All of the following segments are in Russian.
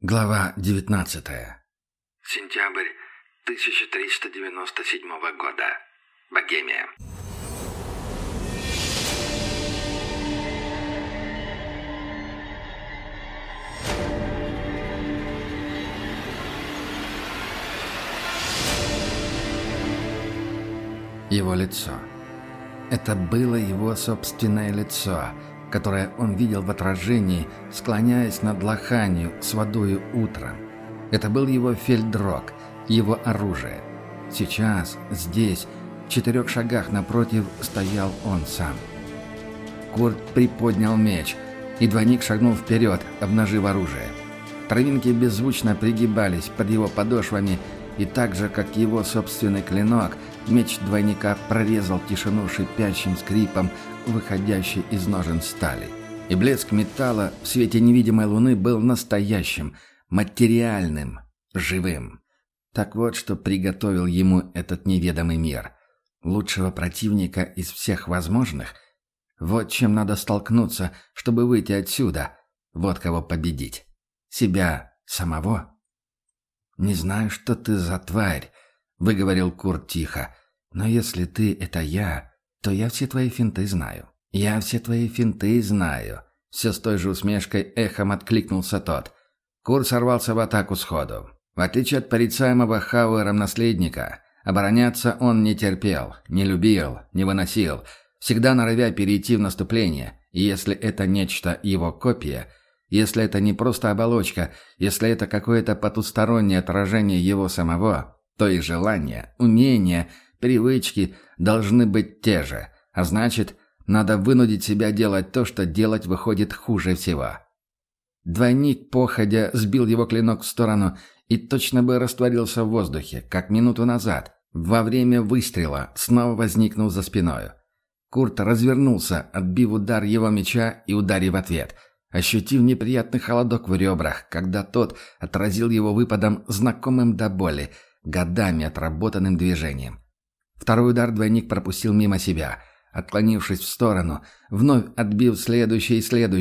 Глава 19. Сентябрь 1397 года. Богемия. Его лицо. Это было его собственное лицо, которое он видел в отражении, склоняясь над лоханью с водою утром. Это был его фельдрог, его оружие. Сейчас, здесь, в 4 шагах напротив, стоял он сам. Курт приподнял меч, и двойник шагнул вперед, обнажив оружие. Травинки беззвучно пригибались под его подошвами, и так же, как его собственный клинок, меч двойника прорезал тишину шипящим скрипом, выходящий из ножен стали. И блеск металла в свете невидимой луны был настоящим, материальным, живым. Так вот, что приготовил ему этот неведомый мир. Лучшего противника из всех возможных? Вот чем надо столкнуться, чтобы выйти отсюда. Вот кого победить. Себя самого? «Не знаю, что ты за тварь», — выговорил Курт тихо. «Но если ты — это я, то я все твои финты знаю. Я все твои финты знаю». Все с той же усмешкой эхом откликнулся тот. Курт сорвался в атаку сходу. В отличие от порицаемого Хауэром наследника, обороняться он не терпел, не любил, не выносил, всегда норовя перейти в наступление, и если это нечто его копия — если это не просто оболочка, если это какое-то потустороннее отражение его самого, то и желания, умения, привычки должны быть те же. А значит, надо вынудить себя делать то, что делать выходит хуже всего. Двойник, походя, сбил его клинок в сторону и точно бы растворился в воздухе, как минуту назад, во время выстрела, снова возникнув за спиною. Курт развернулся, отбив удар его меча и ударив в ответ – ощутив неприятный холодок в ребрах, когда тот отразил его выпадом, знакомым до боли, годами отработанным движением. Второй удар двойник пропустил мимо себя, отклонившись в сторону, вновь отбив следующий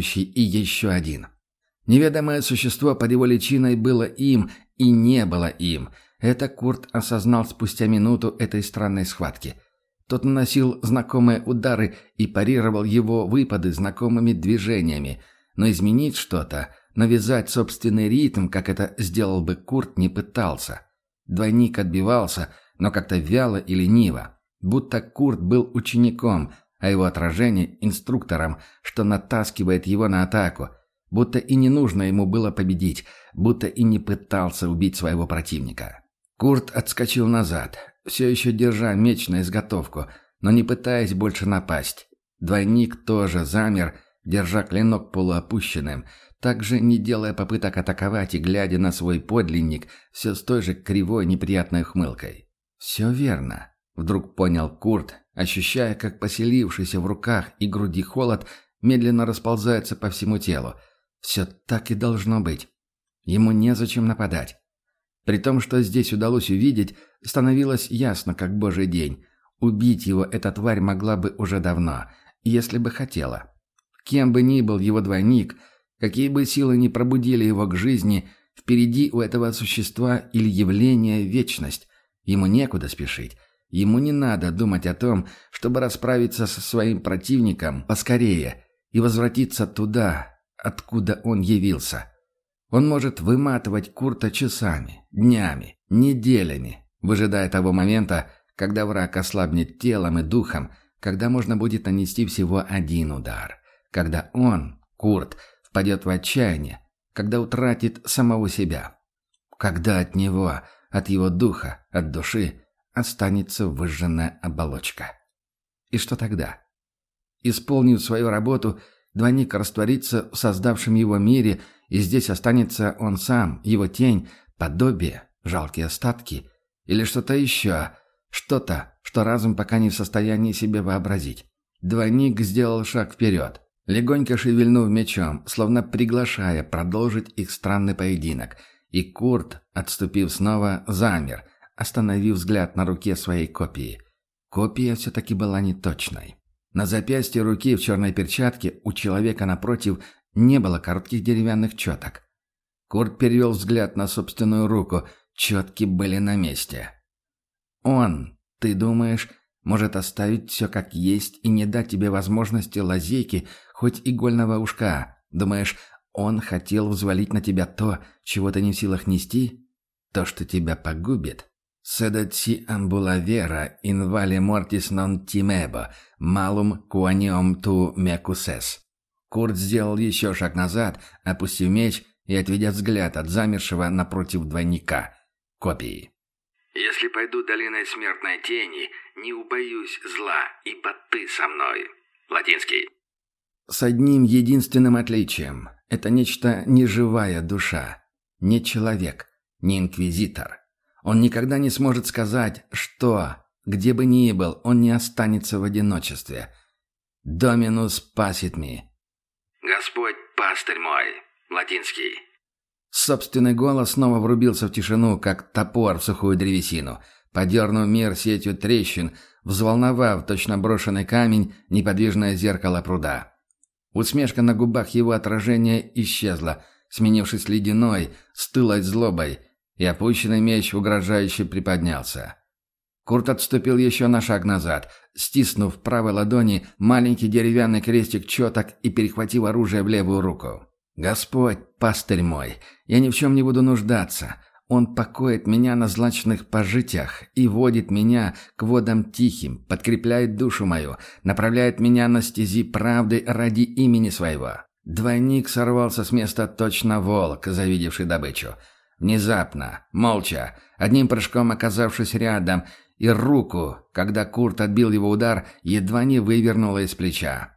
и еще один. Неведомое существо под его личиной было им и не было им. Это Курт осознал спустя минуту этой странной схватки. Тот наносил знакомые удары и парировал его выпады знакомыми движениями, но изменить что-то, навязать собственный ритм, как это сделал бы Курт, не пытался. Двойник отбивался, но как-то вяло и лениво, будто Курт был учеником, а его отражение – инструктором, что натаскивает его на атаку, будто и не нужно ему было победить, будто и не пытался убить своего противника. Курт отскочил назад, все еще держа меч на изготовку, но не пытаясь больше напасть. Двойник тоже замер, держа клинок полуопущенным, также не делая попыток атаковать и глядя на свой подлинник все с той же кривой неприятной ухмылкой. «Все верно», — вдруг понял Курт, ощущая, как поселившийся в руках и груди холод медленно расползается по всему телу. «Все так и должно быть. Ему незачем нападать». При том, что здесь удалось увидеть, становилось ясно, как божий день. Убить его эта тварь могла бы уже давно, если бы хотела. Кем бы ни был его двойник, какие бы силы ни пробудили его к жизни, впереди у этого существа или явления вечность. Ему некуда спешить. Ему не надо думать о том, чтобы расправиться со своим противником поскорее и возвратиться туда, откуда он явился. Он может выматывать Курта часами, днями, неделями, выжидая того момента, когда враг ослабнет телом и духом, когда можно будет нанести всего один удар. Когда он, Курт, впадет в отчаяние, когда утратит самого себя, когда от него, от его духа, от души останется выжженная оболочка. И что тогда? Исполнив свою работу, двойник растворится в создавшем его мире, и здесь останется он сам, его тень, подобие, жалкие остатки, или что-то еще, что-то, что разум пока не в состоянии себе вообразить. Двойник сделал шаг вперед, легонько шевельнув мечом, словно приглашая продолжить их странный поединок, и Курт, отступив снова, замер, остановив взгляд на руке своей копии. Копия все-таки была неточной. На запястье руки в черной перчатке у человека напротив не было коротких деревянных четок. Курт перевел взгляд на собственную руку. Четки были на месте. Он, ты думаешь, может оставить все как есть и не дать тебе возможности лазейки, хоть игольного ушка? Думаешь, он хотел взвалить на тебя то, чего ты не в силах нести? То, что тебя погубит? «Седат си амбулавера in vale mortis non timebo, malum quanium tu mecusses». Курт сделал еще шаг назад, опустив меч и отведя взгляд от замершего напротив двойника. Копии. «Если пойду долиной смертной тени, не убоюсь зла, ибо ты со мной». Латинский. С одним единственным отличием. Это нечто неживая душа. Не человек, не инквизитор. Он никогда не сможет сказать, что, где бы ни был, он не останется в одиночестве. «Доминус пасит ми». «Господь пастырь мой». Латинский. Собственный голос снова врубился в тишину, как топор в сухую древесину, подернув мир сетью трещин, взволновав точно брошенный камень неподвижное зеркало пруда. Усмешка на губах его отражения исчезла, сменившись ледяной, стылой злобой, и опущенный меч угрожающе приподнялся. Курт отступил еще на шаг назад, стиснув в правой ладони маленький деревянный крестик четок и перехватив оружие в левую руку. «Господь, пастырь мой, я ни в чем не буду нуждаться. Он покоит меня на злачных пожитиях и водит меня к водам тихим, подкрепляет душу мою, направляет меня на стези правды ради имени своего». Двойник сорвался с места точно волк, завидевший добычу. Внезапно, молча, одним прыжком оказавшись рядом, и руку, когда Курт отбил его удар, едва не вывернула из плеча.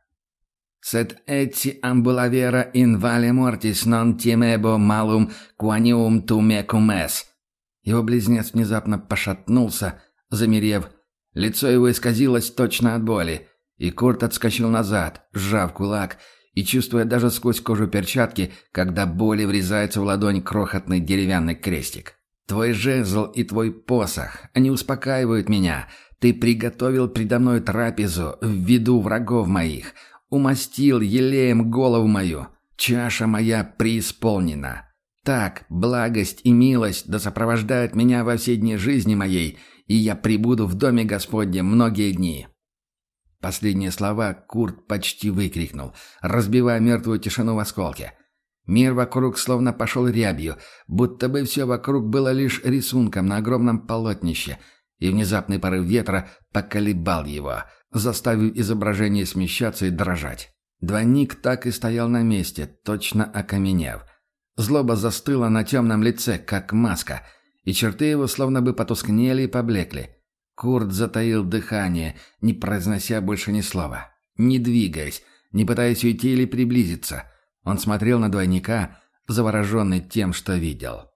«Sed eti ambulavera in vale mortis non timebo malum quanium tu mecum es». Его близнец внезапно пошатнулся, замерев. Лицо его исказилось точно от боли, и Курт отскочил назад, сжав кулак, и чувствуя даже сквозь кожу перчатки, когда боли врезается в ладонь крохотный деревянный крестик. «Твой жезл и твой посох, они успокаивают меня. Ты приготовил предо мной трапезу в виду врагов моих, умастил елеем голову мою, чаша моя преисполнена. Так, благость и милость да сопровождают меня во все дни жизни моей, и я пребуду в доме Господнем многие дни». Последние слова Курт почти выкрикнул, разбивая мертвую тишину в осколке. Мир вокруг словно пошел рябью, будто бы все вокруг было лишь рисунком на огромном полотнище, и внезапный порыв ветра поколебал его, заставив изображение смещаться и дрожать. Двойник так и стоял на месте, точно окаменев. Злоба застыла на темном лице, как маска, и черты его словно бы потускнели и поблекли. Курт затаил дыхание, не произнося больше ни слова, не двигаясь, не пытаясь уйти или приблизиться. Он смотрел на двойника, завороженный тем, что видел.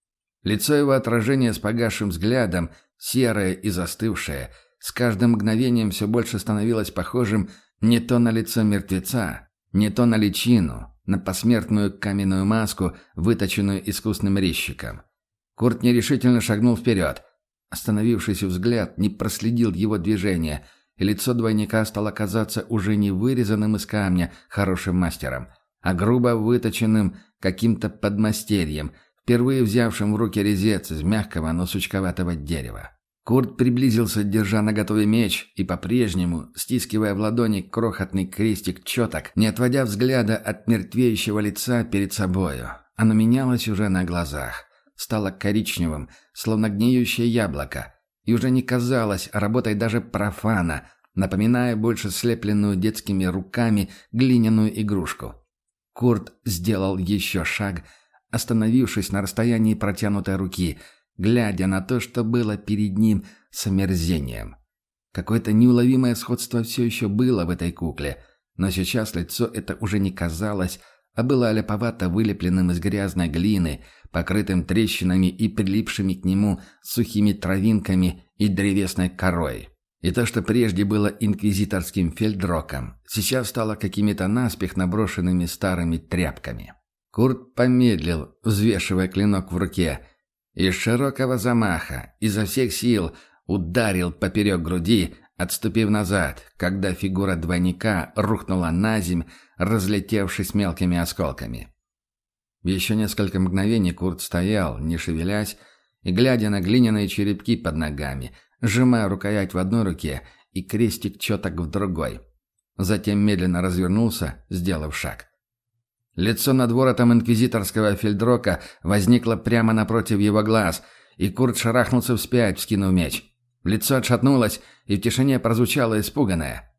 Лицо его отражения с погасшим взглядом, серое и застывшее, с каждым мгновением все больше становилось похожим не то на лицо мертвеца, не то на личину, на посмертную каменную маску, выточенную искусным резчиком. Курт нерешительно шагнул вперед. Остановившийся взгляд не проследил его движения, и лицо двойника стало казаться уже не вырезанным из камня хорошим мастером, а грубо выточенным каким-то подмастерьем, впервые взявшим в руки резец из мягкого, но сучковатого дерева. Курт приблизился, держа наготове меч, и по-прежнему, стискивая в ладони крохотный крестик четок, не отводя взгляда от мертвеющего лица перед собою. Оно менялось уже на глазах. Стало коричневым, словно гниющее яблоко, и уже не казалось работой даже профана, напоминая больше слепленную детскими руками глиняную игрушку. Курт сделал еще шаг, остановившись на расстоянии протянутой руки, глядя на то, что было перед ним, с омерзением. Какое-то неуловимое сходство все еще было в этой кукле, но сейчас лицо это уже не казалось, а было ляповато вылепленным из грязной глины, покрытым трещинами и прилипшими к нему сухими травинками и древесной корой. И то, что прежде было инквизиторским фельдроком, сейчас стало какими-то наспех наброшенными старыми тряпками. Курт помедлил, взвешивая клинок в руке, и с широкого замаха, изо всех сил, ударил поперек груди, отступив назад, когда фигура двойника рухнула на земь, разлетевшись мелкими осколками. Еще несколько мгновений Курт стоял, не шевелясь, и глядя на глиняные черепки под ногами, сжимая рукоять в одной руке и крестик четок в другой. Затем медленно развернулся, сделав шаг. Лицо над воротом инквизиторского фельдрока возникло прямо напротив его глаз, и Курт шарахнулся вспять, вскинув меч. Лицо отшатнулось, и в тишине прозвучало испуганное: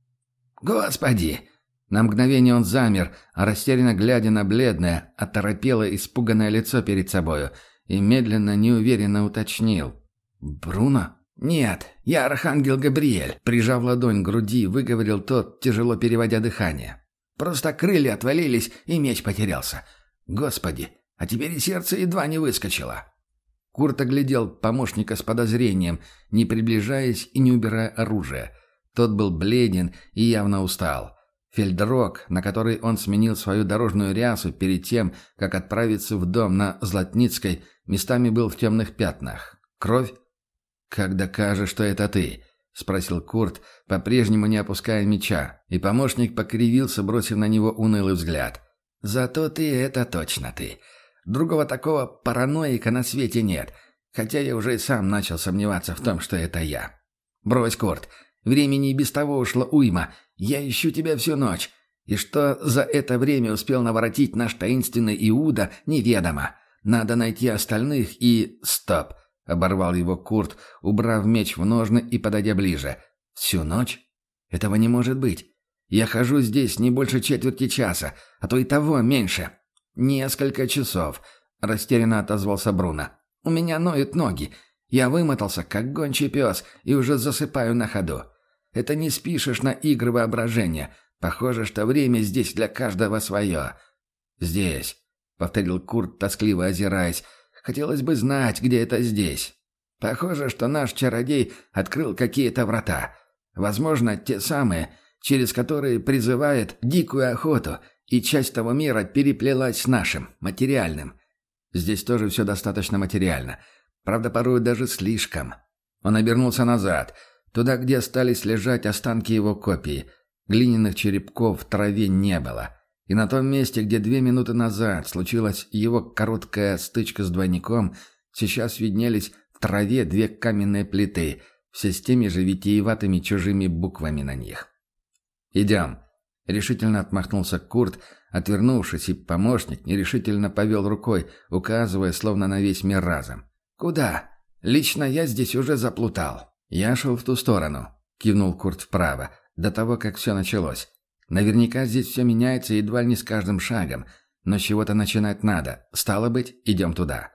«Господи!» На мгновение он замер, растерянно глядя на бледное, оторопелое, испуганное лицо перед собою, и медленно, неуверенно уточнил: «Бруно?» «Нет, я архангел Габриэль», — прижав ладонь к груди, выговорил тот, тяжело переводя дыхание. «Просто крылья отвалились, и меч потерялся. Господи, а теперь и сердце едва не выскочило». Курт оглядел помощника с подозрением, не приближаясь и не убирая оружие. Тот был бледен и явно устал. Фельдрок, на который он сменил свою дорожную рясу перед тем, как отправиться в дом на Златницкой, местами был в темных пятнах. Кровь? «Как докажешь, что это ты?» — спросил Курт, по-прежнему не опуская меча, и помощник покривился, бросив на него унылый взгляд. «Зато ты — это точно ты. Другого такого параноика на свете нет, хотя я уже и сам начал сомневаться в том, что это я. Брось, Курт, времени и без того ушло уйма, я ищу тебя всю ночь, и что за это время успел наворотить наш таинственный Иуда, неведомо. Надо найти остальных и... Стоп!» — оборвал его Курт, убрав меч в ножны и подойдя ближе. «Всю ночь? Этого не может быть. Я хожу здесь не больше четверти часа, а то и того меньше». «Несколько часов», — растерянно отозвался Бруно. «У меня ноют ноги. Я вымотался, как гончий пес, и уже засыпаю на ходу. Это не спишешь на игры воображения. Похоже, что время здесь для каждого свое». «Здесь», — повторил Курт, тоскливо озираясь. «Хотелось бы знать, где это здесь. Похоже, что наш чародей открыл какие-то врата. Возможно, те самые, через которые призывает дикую охоту, и часть того мира переплелась с нашим, материальным. Здесь тоже все достаточно материально. Правда, порой даже слишком». Он обернулся назад, туда, где остались лежать останки его копии. Глиняных черепков в траве не было. И на том месте, где 2 минуты назад случилась его короткая стычка с двойником, сейчас виднелись в траве 2 каменные плиты, все с теми же витиеватыми чужими буквами на них. «Идем», — решительно отмахнулся Курт, отвернувшись, и помощник нерешительно повел рукой, указывая словно на весь мир разом. «Куда? Лично я здесь уже заплутал». «Я шел в ту сторону», — кивнул Курт вправо, до того, как все началось. «Наверняка здесь все меняется едва ли не с каждым шагом, но с чего-то начинать надо. Стало быть, идем туда».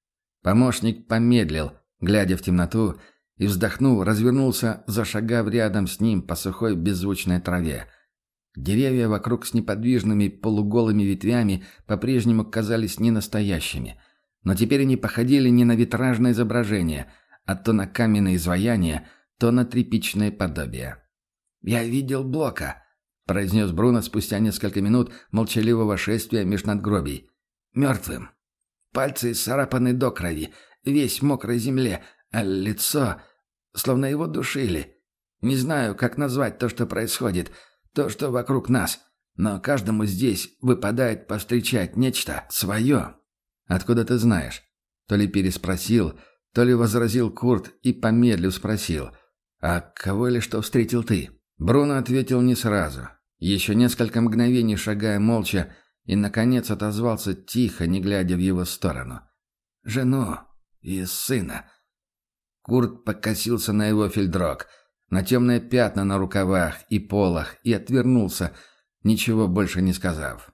Помощник помедлил, глядя в темноту, и, вздохнув, развернулся, зашагав рядом с ним по сухой беззвучной траве. Деревья вокруг с неподвижными полуголыми ветвями по-прежнему казались ненастоящими, но теперь они походили не на витражное изображение, а то на каменные изваяния, то на тряпичное подобие. «Я видел Блока», — произнес Бруно спустя несколько минут молчаливого шествия меж надгробий. «Мертвым. Пальцы исцарапаны до крови, весь в мокрой земле, а лицо, словно его душили. Не знаю, как назвать то, что происходит, то, что вокруг нас, но каждому здесь выпадает повстречать нечто свое». «Откуда ты знаешь?» То ли переспросил, то ли возразил Курт и помедлив спросил. «А кого или что встретил ты?» Бруно ответил не сразу. Еще несколько мгновений шагая молча, и, наконец, отозвался тихо, не глядя в его сторону. «Жену и сына». Курт покосился на его фельдрок, на темные пятна на рукавах и полах, и отвернулся, ничего больше не сказав.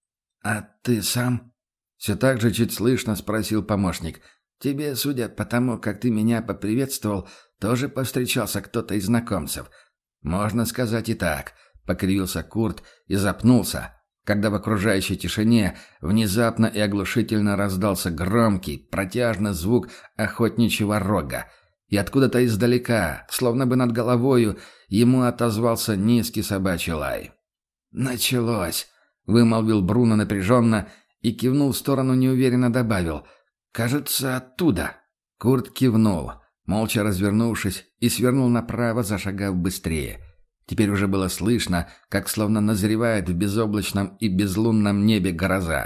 «А ты сам?» — все так же чуть слышно спросил помощник. «Тебе, судя по тому, как ты меня поприветствовал, тоже повстречался кто-то из знакомцев?» «Можно сказать и так», — покривился Курт и запнулся, когда в окружающей тишине внезапно и оглушительно раздался громкий, протяжный звук охотничьего рога, и откуда-то издалека, словно бы над головою, ему отозвался низкий собачий лай. «Началось», — вымолвил Бруно напряженно и кивнул в сторону, неуверенно добавил. «Кажется, оттуда». Курт кивнул, молча развернувшись, и свернул направо, зашагав быстрее. Теперь уже было слышно, как словно назревает в безоблачном и безлунном небе гроза.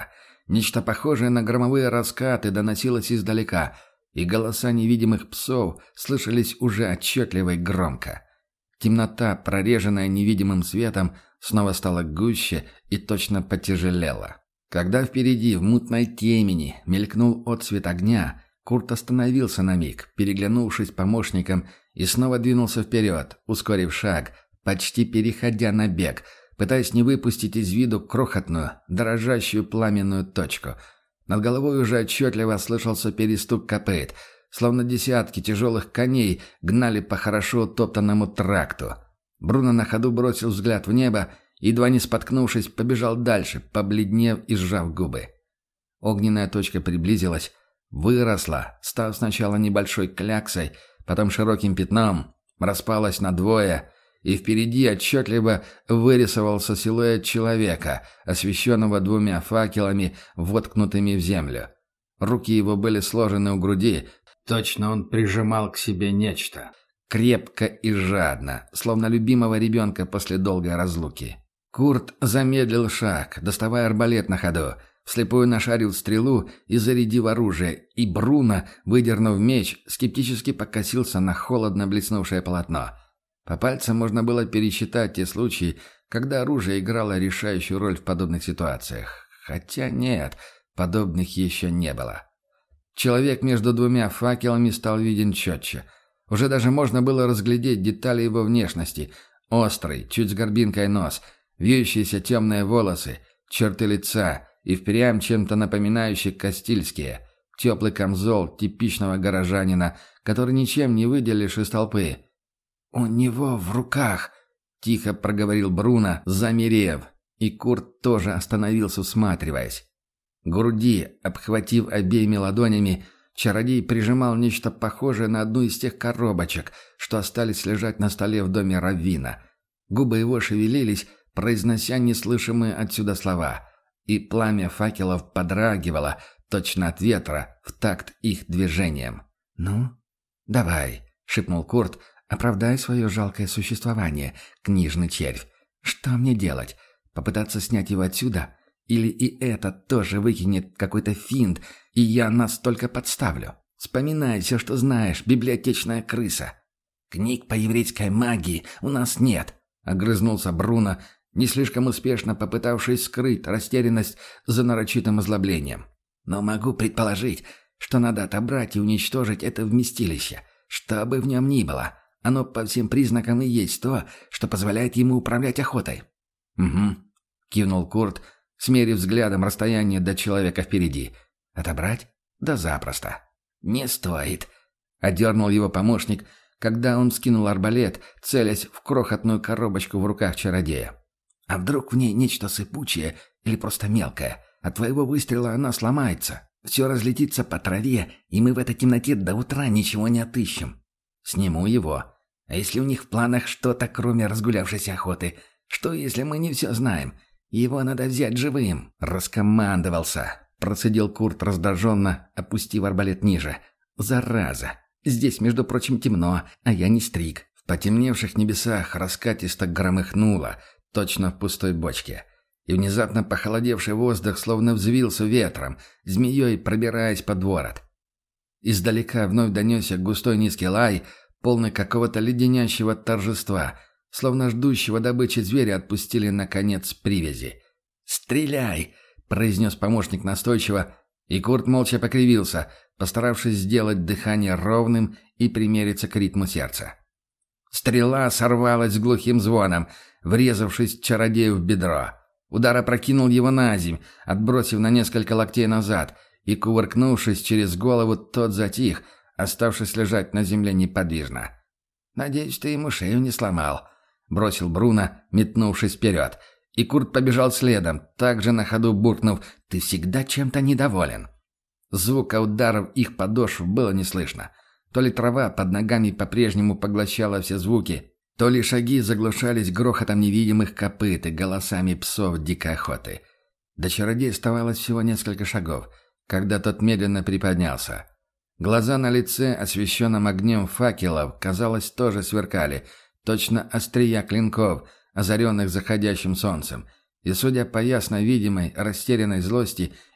Нечто похожее на громовые раскаты доносилось издалека, и голоса невидимых псов слышались уже отчетливо и громко. Темнота, прореженная невидимым светом, снова стала гуще и точно потяжелела. Когда впереди, в мутной темени, мелькнул отсвет огня, Курт остановился на миг, переглянувшись с помощником, и снова двинулся вперед, ускорив шаг, почти переходя на бег, пытаясь не выпустить из виду крохотную, дрожащую пламенную точку. Над головой уже отчетливо слышался перестук копыт, словно десятки тяжелых коней гнали по хорошо утоптанному тракту. Бруно на ходу бросил взгляд в небо, едва не споткнувшись, побежал дальше, побледнев и сжав губы. Огненная точка приблизилась, выросла, став сначала небольшой кляксой, потом широким пятном, распалась на двое, и впереди отчетливо вырисовался силуэт человека, освещенного 2 факелами, воткнутыми в землю. Руки его были сложены у груди, точно он прижимал к себе нечто. Крепко и жадно, словно любимого ребенка после долгой разлуки. Курт замедлил шаг, доставая арбалет на ходу, вслепую нашарил стрелу и зарядив оружие, и Бруно, выдернув меч, скептически покосился на холодно блеснувшее полотно. По пальцам можно было пересчитать те случаи, когда оружие играло решающую роль в подобных ситуациях. Хотя нет, подобных еще не было. Человек между 2 факелами стал виден четче. Уже даже можно было разглядеть детали его внешности. Острый, чуть с горбинкой нос, вьющиеся темные волосы, черты лица и впрямь чем-то напоминающие кастильские. Теплый камзол типичного горожанина, который ничем не выделишь из толпы. «У него в руках», — тихо проговорил Бруно, замерев, и Курт тоже остановился, всматриваясь. К груди, обхватив обеими ладонями, чародей прижимал нечто похожее на одну из тех коробочек, что остались лежать на столе в доме Раввина. Губы его шевелились, произнося неслышимые отсюда слова, и пламя факелов подрагивало, точно от ветра, в такт их движением. «Ну, давай», — шепнул Курт, — «оправдай свое жалкое существование, книжный червь. Что мне делать? Попытаться снять его отсюда? Или и это тоже выкинет какой-то финт, и я нас только подставлю? Вспоминай все, что знаешь, библиотечная крыса». «Книг по еврейской магии у нас нет», — огрызнулся Бруно, не слишком успешно попытавшись скрыть растерянность за нарочитым озлоблением. «Но могу предположить, что надо отобрать и уничтожить это вместилище, что бы в нем ни было. Оно по всем признакам и есть то, что позволяет ему управлять охотой». «Угу», — кивнул Курт, смерив взглядом расстояние до человека впереди. «Отобрать? Да запросто». «Не стоит», — одернул его помощник, когда он скинул арбалет, целясь в крохотную коробочку в руках чародея. «А вдруг в ней нечто сыпучее или просто мелкое? От твоего выстрела она сломается. Все разлетится по траве, и мы в этой темноте до утра ничего не отыщем». «Сниму его. А если у них в планах что-то, кроме разгулявшейся охоты? Что, если мы не все знаем? Его надо взять живым». «Раскомандовался», — процедил Курт раздраженно, опустив арбалет ниже. «Зараза! Здесь, между прочим, темно, а я не стриг». В потемневших небесах раскатисто громыхнуло, точно в пустой бочке. И внезапно похолодевший воздух словно взвился ветром, змеей пробираясь под ворот. Издалека вновь донесся густой низкий лай, полный какого-то леденящего торжества, словно ждущего добычи зверя отпустили, наконец, привязи. «Стреляй!» — произнес помощник настойчиво, и Курт молча покривился, постаравшись сделать дыхание ровным и примериться к ритму сердца. Стрела сорвалась с глухим звоном, врезавшись чародею в бедро. Удар опрокинул его на земь, отбросив на несколько локтей назад, и, кувыркнувшись через голову, тот затих, оставшись лежать на земле неподвижно. «Надеюсь, ты ему шею не сломал», — бросил Бруно, метнувшись вперед. И Курт побежал следом, также на ходу буркнув: «Ты всегда чем-то недоволен». Звука ударов их подошв было не слышно. То ли трава под ногами по-прежнему поглощала все звуки, то ли шаги заглушались грохотом невидимых копыт и голосами псов дикой охоты. До чародея оставалось всего несколько шагов, когда тот медленно приподнялся. Глаза на лице, освещенном огнем факелов, казалось, тоже сверкали, точно острия клинков, озаренных заходящим солнцем. И, судя по ясно видимой, растерянной злости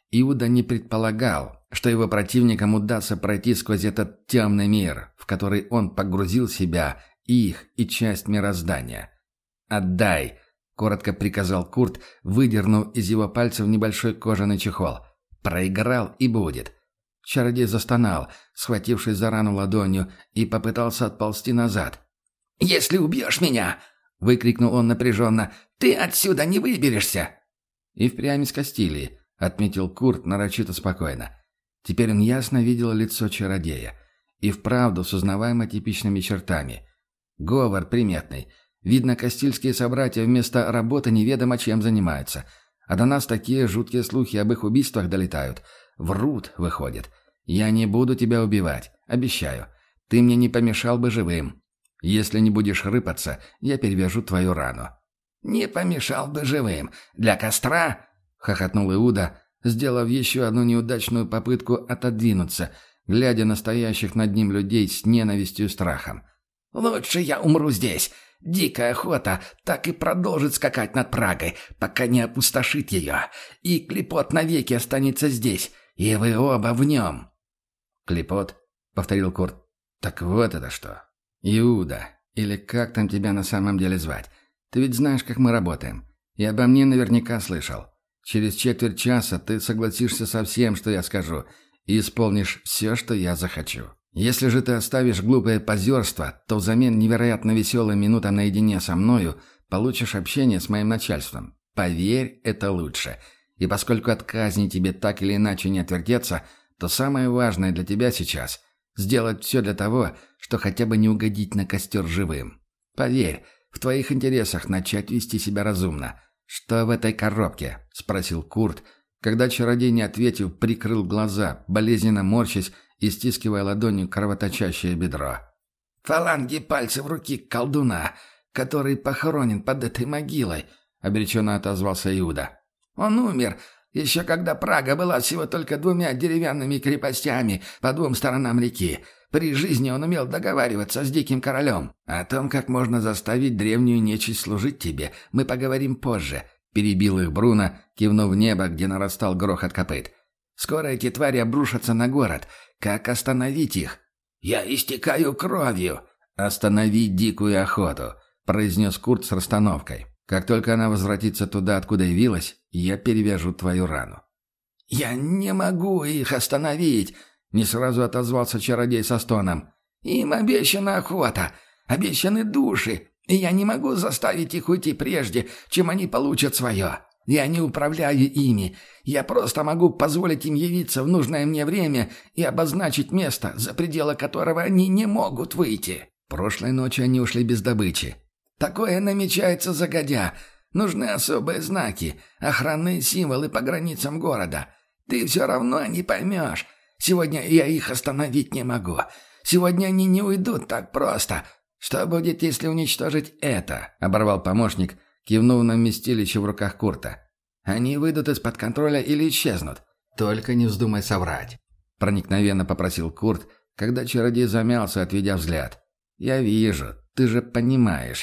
Иуда не предполагал, что его противникам удастся пройти сквозь этот темный мир, в который он погрузил себя, их и часть мироздания. «Отдай!» — коротко приказал Курт, выдернув из его пальцев небольшой кожаный чехол. «Проиграл и будет». Чародей застонал, схватившись за рану ладонью, и попытался отползти назад. «Если убьешь меня!» — выкрикнул он напряженно. «Ты отсюда не выберешься!» «И впрямь из Кастилии», — отметил Курт нарочито спокойно. Теперь он ясно видел лицо чародея. И вправду с узнаваемо типичными чертами. Говор приметный. Видно, кастильские собратья вместо работы неведомо чем занимаются. А до нас такие жуткие слухи об их убийствах долетают. Врут, выходит. Я не буду тебя убивать, обещаю. Ты мне не помешал бы живым. Если не будешь рыпаться, я перевяжу твою рану». «Не помешал бы живым. Для костра?» — хохотнул Иуда, сделав еще одну неудачную попытку отодвинуться, глядя на стоящих над ним людей с ненавистью и страхом. «Лучше я умру здесь. Дикая охота так и продолжит скакать над Прагой, пока не опустошит ее. И Клепот навеки останется здесь, и вы оба в нем». «Клепот?» — повторил Курт. «Так вот это что. Иуда, или как там тебя на самом деле звать? Ты ведь знаешь, как мы работаем. И обо мне наверняка слышал. Через четверть часа ты согласишься со всем, что я скажу, и исполнишь все, что я захочу. Если же ты оставишь глупое позерство, то взамен невероятно веселым минутам наедине со мною получишь общение с моим начальством. Поверь, это лучше. И поскольку от казни тебе так или иначе не отвертеться, то самое важное для тебя сейчас – сделать все для того, что хотя бы не угодить на костер живым. Поверь, в твоих интересах начать вести себя разумно. «Что в этой коробке?» – спросил Курт, когда чародей, не ответив, прикрыл глаза, болезненно морщась и стискивая ладонью кровоточащее бедро. «Фаланги пальцев руки колдуна, который похоронен под этой могилой», — обреченно отозвался Иуда. «Он умер, еще когда Прага была всего только 2 деревянными крепостями по 2 сторонам реки. При жизни он умел договариваться с Диким Королем. О том, как можно заставить древнюю нечисть служить тебе, мы поговорим позже», — перебил их Бруно, кивнув в небо, где нарастал грохот копыт. «Скоро эти твари обрушатся на город. Как остановить их?» «Я истекаю кровью!» «Остановить дикую охоту», — произнес Курт с расстановкой. «Как только она возвратится туда, откуда явилась, я перевяжу твою рану». «Я не могу их остановить!» — не сразу отозвался чародей со стоном. «Им обещана охота, обещаны души, и я не могу заставить их уйти прежде, чем они получат свое. Я не управляю ими. Я просто могу позволить им явиться в нужное мне время и обозначить место, за пределы которого они не могут выйти. Прошлой ночью они ушли без добычи. Такое намечается загодя. Нужны особые знаки, охранные символы по границам города. Ты все равно не поймешь. Сегодня я их остановить не могу. Сегодня они не уйдут так просто. Что будет, если уничтожить это?» — оборвал помощник, кивнув на вместилище в руках Курта. «Они выйдут из-под контроля или исчезнут. Только не вздумай соврать», — проникновенно попросил Курт, когда чародей замялся, отведя взгляд. «Я вижу, ты же понимаешь».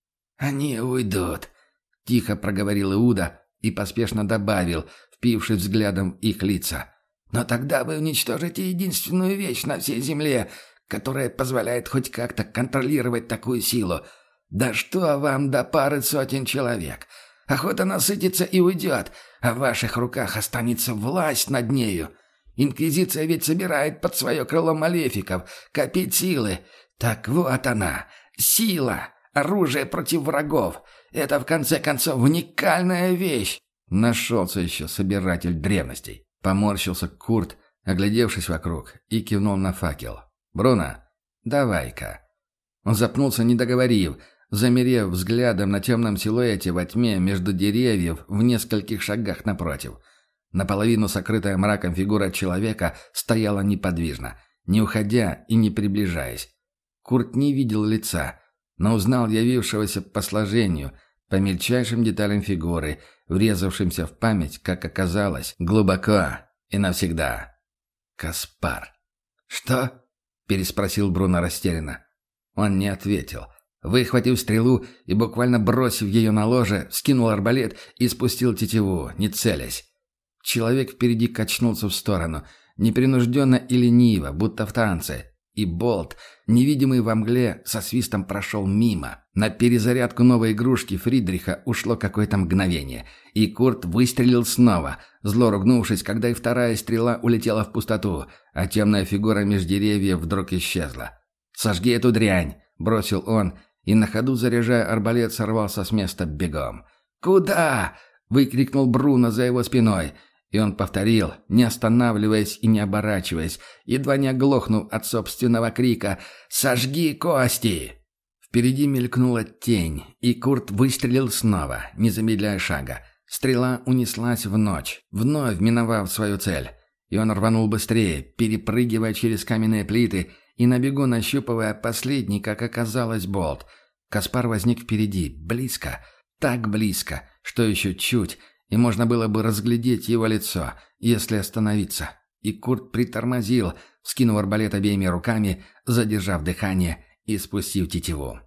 «Они уйдут», — тихо проговорил Иуда и поспешно добавил, впившись взглядом в их лица. «Но тогда вы уничтожите единственную вещь на всей земле, которая позволяет хоть как-то контролировать такую силу. Да что вам до пары сотен человек? Охота насытится и уйдет, а в ваших руках останется власть над нею. Инквизиция ведь собирает под свое крыло малефиков, копит силы. Так вот она, сила, оружие против врагов. Это, в конце концов, уникальная вещь». Нашелся еще собиратель древностей. Поморщился Курт, оглядевшись вокруг, и кивнул на факел. «Бруно, давай-ка». Он запнулся, не договорив, замерев взглядом на темном силуэте во тьме между деревьев в нескольких шагах напротив. Наполовину сокрытая мраком фигура человека стояла неподвижно, не уходя и не приближаясь. Курт не видел лица, но узнал явившегося по сложению, по мельчайшим деталям фигуры, врезавшимся в память, как оказалось, глубоко и навсегда. «Каспар». «Что?» — переспросил Бруно растерянно. Он не ответил. Выхватив стрелу и буквально бросив ее на ложе, скинул арбалет и спустил тетиву, не целясь. Человек впереди качнулся в сторону, непринужденно и лениво, будто в танце. И болт, невидимый во мгле, со свистом прошел мимо. На перезарядку новой игрушки Фридриха ушло какое-то мгновение. И Курт выстрелил снова, зло ругнувшись, когда и вторая стрела улетела в пустоту, а темная фигура меж деревьев вдруг исчезла. «Сожги эту дрянь!» — бросил он, и на ходу, заряжая арбалет, сорвался с места бегом. «Куда?» — выкрикнул Бруно за его спиной. И он повторил, не останавливаясь и не оборачиваясь, едва не оглохнув от собственного крика «Сожги кости!». Впереди мелькнула тень, и Курт выстрелил снова, не замедляя шага. Стрела унеслась в ночь, вновь миновав свою цель. И он рванул быстрее, перепрыгивая через каменные плиты и на бегу нащупывая последний, как оказалось, болт. Каспар возник впереди, близко, так близко, что еще чуть, и можно было бы разглядеть его лицо, если остановиться. И Курт притормозил, скинув арбалет обеими руками, задержав дыхание и спустив тетиву.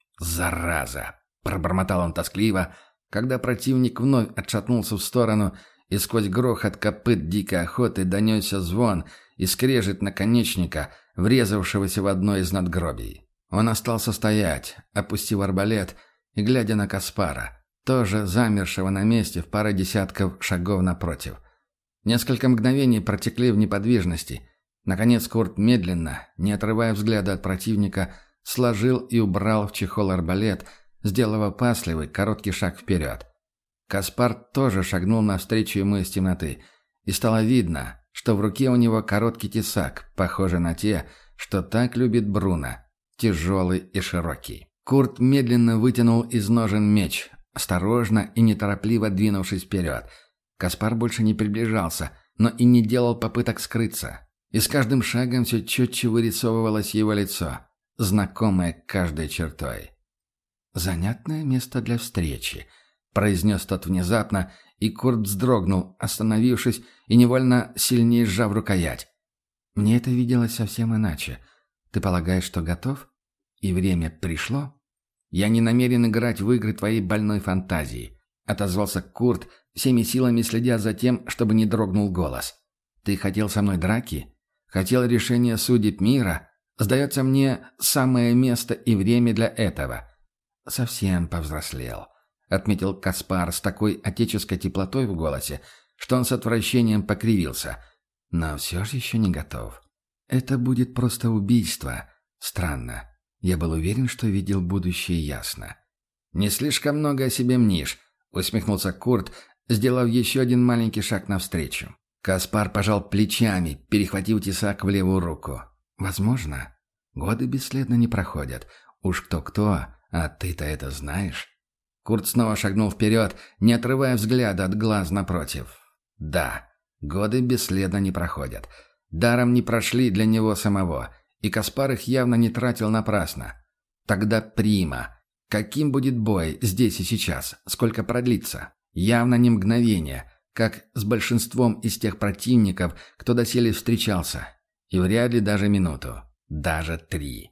«Зараза!» — пробормотал он тоскливо, когда противник вновь отшатнулся в сторону, и сквозь грохот копыт дикой охоты донесся звон и скрежет наконечника, врезавшегося в одно из надгробий. Он остался стоять, опустив арбалет и глядя на Каспара, тоже замершего на месте в паре десятков шагов напротив. Несколько мгновений протекли в неподвижности. Наконец Курт медленно, не отрывая взгляда от противника, сложил и убрал в чехол арбалет, сделав опасливый короткий шаг вперед. Каспар тоже шагнул навстречу ему из темноты, и стало видно, что в руке у него короткий тесак, похожий на те, что так любит Бруно, тяжелый и широкий. Курт медленно вытянул из ножен меч, осторожно и неторопливо двинувшись вперед. Каспар больше не приближался, но и не делал попыток скрыться. И с каждым шагом все четче вырисовывалось его лицо, знакомое каждой чертой. «Занятное место для встречи», — произнес тот внезапно, и Курт вздрогнул, остановившись и невольно сильнее сжав рукоять. «Мне это виделось совсем иначе. Ты полагаешь, что готов? И время пришло?» «Я не намерен играть в игры твоей больной фантазии», — отозвался Курт, всеми силами следя за тем, чтобы не дрогнул голос. «Ты хотел со мной драки? Хотел решения судеб мира? Сдается мне, самое место и время для этого». «Совсем повзрослел», — отметил Каспар с такой отеческой теплотой в голосе, что он с отвращением покривился. «Но все же еще не готов. Это будет просто убийство. Странно. Я был уверен, что видел будущее ясно». «Не слишком много о себе мнишь», — усмехнулся Курт, сделав еще один маленький шаг навстречу. Каспар пожал плечами, перехватив тесак в левую руку. «Возможно. Годы бесследно не проходят. Уж кто-кто, а ты-то это знаешь». Курт снова шагнул вперед, не отрывая взгляда от глаз напротив. «Да, годы бесследно не проходят. Даром не прошли для него самого». И Каспар их явно не тратил напрасно. Тогда прима. Каким будет бой здесь и сейчас? Сколько продлится? Явно не мгновение, как с большинством из тех противников, кто доселе встречался. И вряд ли даже минуту. Даже 3.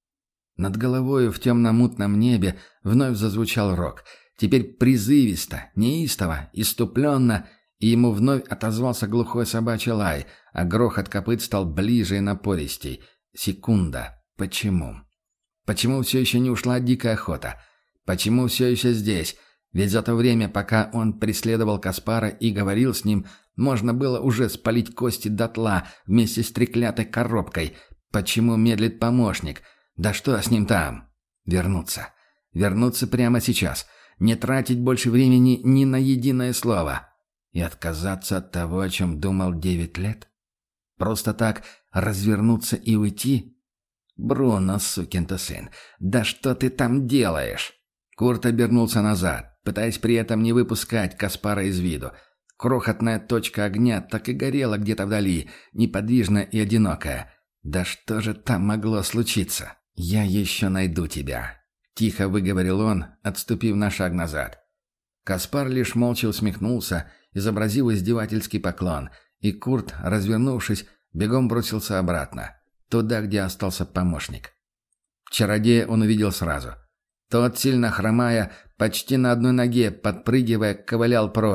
Над головою в темно-мутном небе вновь зазвучал рог. Теперь призывисто, неистово, иступленно, и ему вновь отозвался глухой собачий лай, а грохот копыт стал ближе и напористей. Секунда. Почему? Почему все еще не ушла дикая охота? Почему все еще здесь? Ведь за то время, пока он преследовал Каспара и говорил с ним, можно было уже спалить кости дотла вместе с треклятой коробкой. Почему медлит помощник? Да что с ним там? Вернуться. Вернуться прямо сейчас. Не тратить больше времени ни на единое слово. И отказаться от того, о чем думал 9 лет? Просто так развернуться и уйти? Бруно, сукин ты сын, да что ты там делаешь? Курт обернулся назад, пытаясь при этом не выпускать Каспара из виду. Крохотная точка огня так и горела где-то вдали, неподвижная и одинокая. Да что же там могло случиться? «Я еще найду тебя», — тихо выговорил он, отступив на шаг назад. Каспар лишь молча усмехнулся, изобразив издевательский поклон, и Курт, развернувшись, бегом бросился обратно, туда, где остался помощник. Чародея он увидел сразу. Тот, сильно хромая, почти на одной ноге, подпрыгивая, ковылял прочь,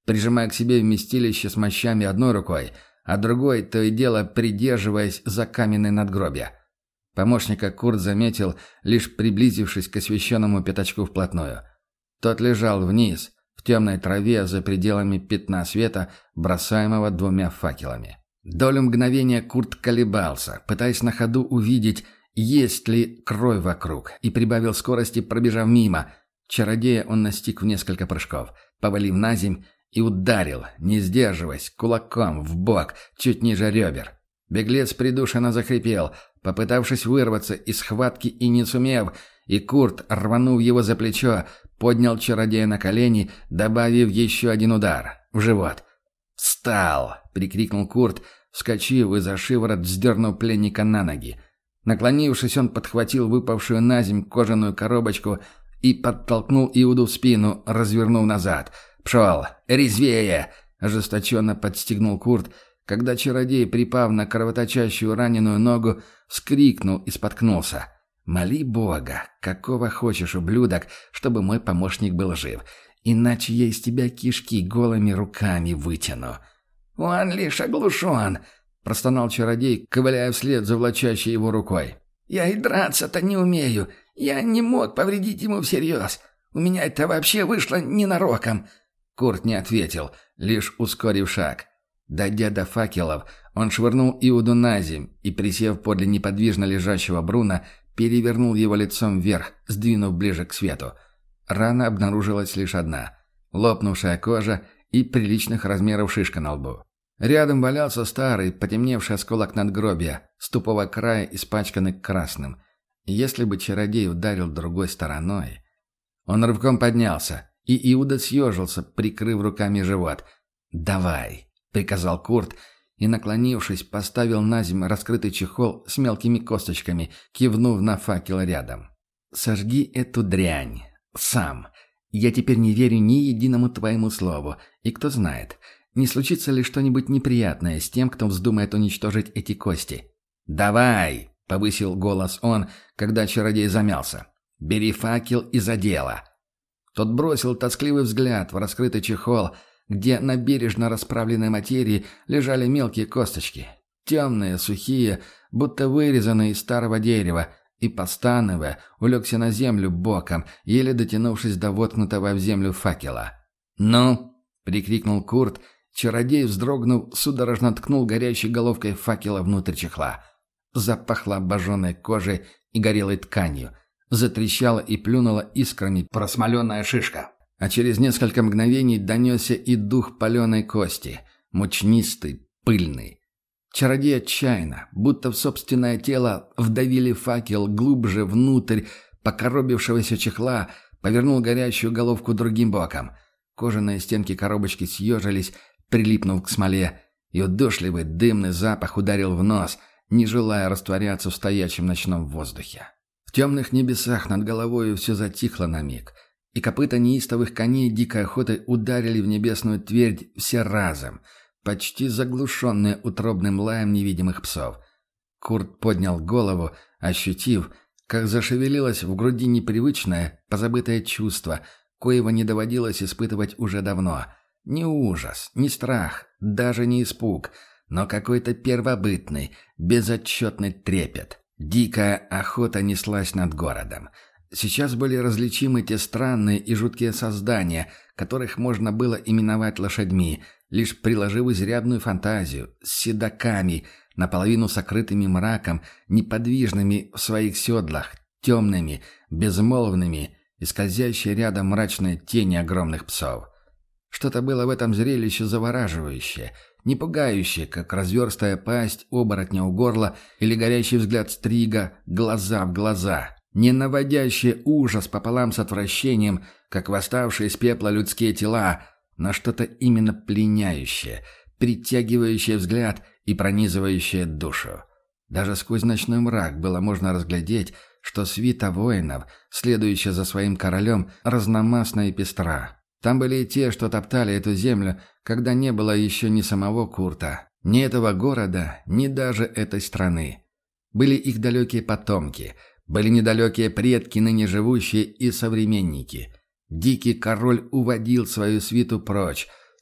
прижимая к себе вместилище с мощами одной рукой, а другой то и дело придерживаясь за каменное надгробие. Помощника Курт заметил, лишь приблизившись к освещенному пятачку вплотную. Тот лежал вниз, в темной траве за пределами пятна света, бросаемого двумя факелами. Долю мгновения Курт колебался, пытаясь на ходу увидеть, есть ли кровь вокруг, и прибавил скорости, пробежав мимо. Чародея он настиг в несколько прыжков, повалив на земь и ударил, не сдерживаясь, кулаком в бок, чуть ниже ребер. Беглец придушенно захрипел, попытавшись вырваться из схватки и не сумев, и Курт, рванув его за плечо, поднял чародея на колени, добавив еще один удар в живот. «Встал!» — прикрикнул Курт, вскочив и за шиворот вздернув пленника на ноги. Наклонившись, он подхватил выпавшую на земь кожаную коробочку и подтолкнул Иуду в спину, развернув назад. «Пшел! Резвее!» — ожесточенно подстегнул Курт, когда чародей, припав на кровоточащую раненую ногу, вскрикнул и споткнулся. «Моли Бога, какого хочешь, ублюдок, чтобы мой помощник был жив, иначе я из тебя кишки голыми руками вытяну». «Он лишь оглушен», — простонал чародей, ковыляя вслед за влачащей его рукой. «Я и драться-то не умею. Я не мог повредить ему всерьез. У меня это вообще вышло ненароком». Курт не ответил, лишь ускорив шаг. Дойдя до факелов, он швырнул Иуду на земь и, присев подле неподвижно лежащего Бруна, перевернул его лицом вверх, сдвинув ближе к свету. Рана обнаружилась лишь одна — лопнувшая кожа и приличных размеров шишка на лбу. Рядом валялся старый, потемневший осколок надгробия, с тупого края испачканный красным. Если бы чародей ударил другой стороной... Он рывком поднялся, и Иуда съежился, прикрыв руками живот. «Давай!» — приказал Курт, и, наклонившись, поставил на землю раскрытый чехол с мелкими косточками, кивнув на факел рядом. «Сожги эту дрянь. Сам. Я теперь не верю ни единому твоему слову, и кто знает, не случится ли что-нибудь неприятное с тем, кто вздумает уничтожить эти кости?» «Давай!» — повысил голос он, когда чародей замялся. «Бери факел и за дело!» Тот бросил тоскливый взгляд в раскрытый чехол, где на бережно расправленной материи лежали мелкие косточки. Темные, сухие, будто вырезанные из старого дерева, и, постановая, улегся на землю боком, еле дотянувшись до воткнутого в землю факела. «Ну!» — прикрикнул Курт. Чародей, вздрогнув, судорожно ткнул горящей головкой факела внутрь чехла. Запахло обожженной кожей и горелой тканью. Затрещала и плюнула искрами просмоленная шишка. А через несколько мгновений донесся и дух паленой кости, мучнистый, пыльный. Чародей отчаянно, будто в собственное тело, вдавили факел глубже внутрь покоробившегося чехла, повернул горящую головку другим боком. Кожаные стенки коробочки съежились, прилипнув к смоле, и удушливый дымный запах ударил в нос, не желая растворяться в стоячем ночном воздухе. В темных небесах над головой все затихло на миг, и копыта неистовых коней дикой охоты ударили в небесную твердь все разом, почти заглушенные утробным лаем невидимых псов. Курт поднял голову, ощутив, как зашевелилось в груди непривычное, позабытое чувство, коего не доводилось испытывать уже давно. Не ужас, не страх, даже не испуг, но какой-то первобытный, безотчетный трепет. Дикая охота неслась над городом. Сейчас были различимы те странные и жуткие создания, которых можно было именовать лошадьми, лишь приложив изрядную фантазию, с седаками, наполовину сокрытыми мраком, неподвижными в своих седлах, темными, безмолвными и скользящие рядом мрачные тени огромных псов. Что-то было в этом зрелище завораживающее, не пугающее, как разверстая пасть оборотня у горла или горящий взгляд стрига глаза в глаза, не наводящее ужас пополам с отвращением, как восставшие из пепла людские тела, но что-то именно пленяющее, притягивающее взгляд и пронизывающее душу. Даже сквозь ночной мрак было можно разглядеть, что свита воинов, следующая за своим королем, разномастна и пестра. Там были и те, что топтали эту землю, когда не было еще ни самого Курта, ни этого города, ни даже этой страны. Были их далекие потомки, были недалекие предки, ныне живущие, и современники. Дикий король уводил свою свиту прочь,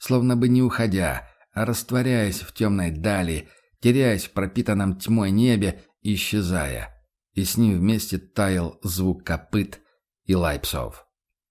словно бы не уходя, а растворяясь в темной дали, теряясь в пропитанном тьмой небе, исчезая. И с ним вместе таял звук копыт и лай псов.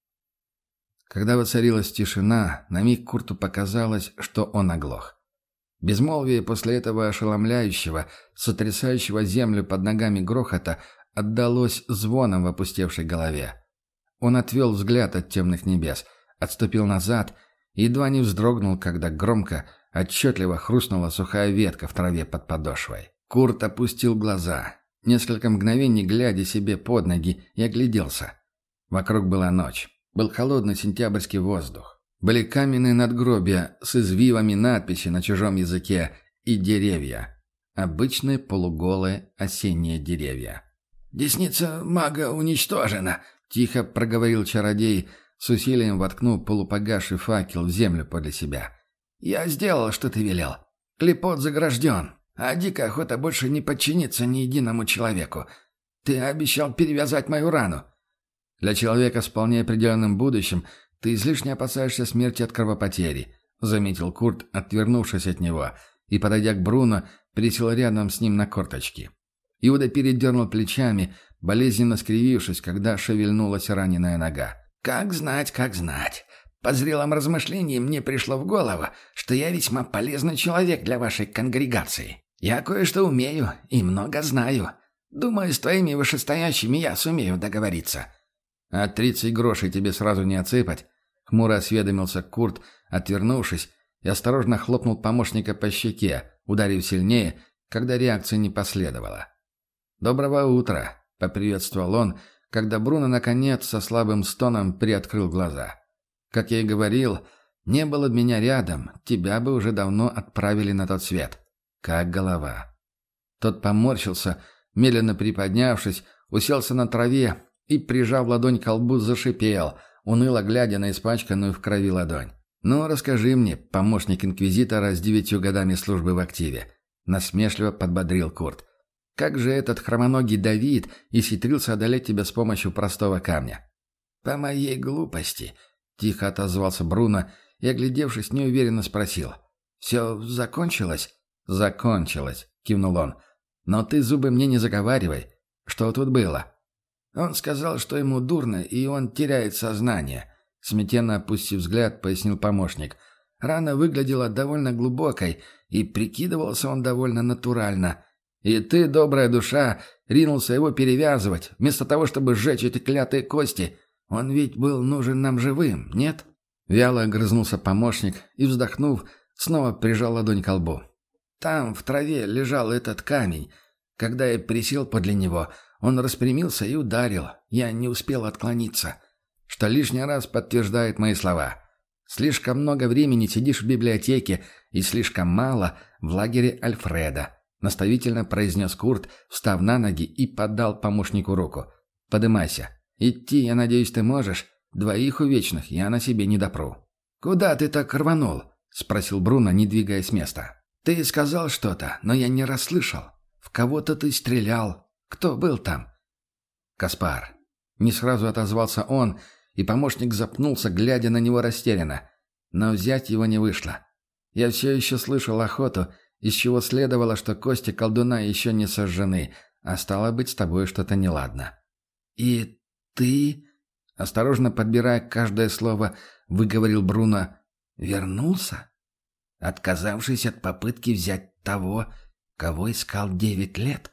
Когда воцарилась тишина, на миг Курту показалось, что он оглох. Безмолвие после этого ошеломляющего, сотрясающего землю под ногами грохота отдалось звоном в опустевшей голове. Он отвел взгляд от темных небес, отступил назад и едва не вздрогнул, когда громко, отчетливо хрустнула сухая ветка в траве под подошвой. Курт опустил глаза, несколько мгновений глядя себе под ноги, и огляделся. Вокруг была ночь. Был холодный сентябрьский воздух. Были каменные надгробия с извивами надписи на чужом языке и деревья. Обычные полуголые осенние деревья. «Десница мага уничтожена», — тихо проговорил чародей, с усилием воткнув полупогасший факел в землю подле себя. «Я сделал, что ты велел. Клепот загражден, а дикая охота больше не подчинится ни единому человеку. Ты обещал перевязать мою рану». «Для человека с вполне определенным будущим ты излишне опасаешься смерти от кровопотери», — заметил Курт, отвернувшись от него, и, подойдя к Бруно, присел рядом с ним на корточки. Иуда передернул плечами, болезненно скривившись, когда шевельнулась раненая нога. «Как знать, как знать. По зрелом размышлении мне пришло в голову, что я весьма полезный человек для вашей конгрегации. Я кое-что умею и много знаю. Думаю, с твоими вышестоящими я сумею договориться». «А 30 грошей тебе сразу не отсыпать?» — хмуро осведомился Курт, отвернувшись, и осторожно хлопнул помощника по щеке, ударив сильнее, когда реакции не последовало. «Доброго утра!» — поприветствовал он, когда Бруно, наконец, со слабым стоном приоткрыл глаза. «Как я и говорил, не было бы меня рядом, тебя бы уже давно отправили на тот свет. Как голова». Тот поморщился, медленно приподнявшись, уселся на траве и, прижав ладонь к колбу, зашипел, уныло глядя на испачканную в крови ладонь. «Ну, расскажи мне, помощник инквизитора с 9 годами службы в активе», — насмешливо подбодрил Курт. «Как же этот хромоногий Давид исхитрился одолеть тебя с помощью простого камня?» «По моей глупости», — тихо отозвался Бруно и, оглядевшись, неуверенно спросил. «Все закончилось?» «Закончилось», — кивнул он. «Но ты зубы мне не заговаривай. Что тут было?» «Он сказал, что ему дурно, и он теряет сознание», — смятенно опустив взгляд, пояснил помощник. «Рана выглядела довольно глубокой, и прикидывался он довольно натурально. И ты, добрая душа, ринулся его перевязывать, вместо того, чтобы сжечь эти клятые кости. Он ведь был нужен нам живым, нет?» Вяло огрызнулся помощник и, вздохнув, снова прижал ладонь к лбу. «Там в траве лежал этот камень. Когда я присел подле него, он распрямился и ударил. Я не успел отклониться». «Что лишний раз подтверждает мои слова. Слишком много времени сидишь в библиотеке и слишком мало в лагере Альфреда», — наставительно произнес Курт, встав на ноги и подал помощнику руку. «Подымайся. Идти, я надеюсь, ты можешь? 2 увечных я на себе не допру». «Куда ты так рванул?» — спросил Бруно, не двигаясь с места. «Ты сказал что-то, но я не расслышал. В кого-то ты стрелял. Кто был там?» «Каспар». Не сразу отозвался он, и помощник запнулся, глядя на него растерянно. Но взять его не вышло. Я все еще слышал охоту, из чего следовало, что кости колдуна еще не сожжены, а стало быть, с тобой что-то неладно. «И ты...» — осторожно подбирая каждое слово, выговорил Бруно. «Вернулся? Отказавшись от попытки взять того, кого искал 9 лет?»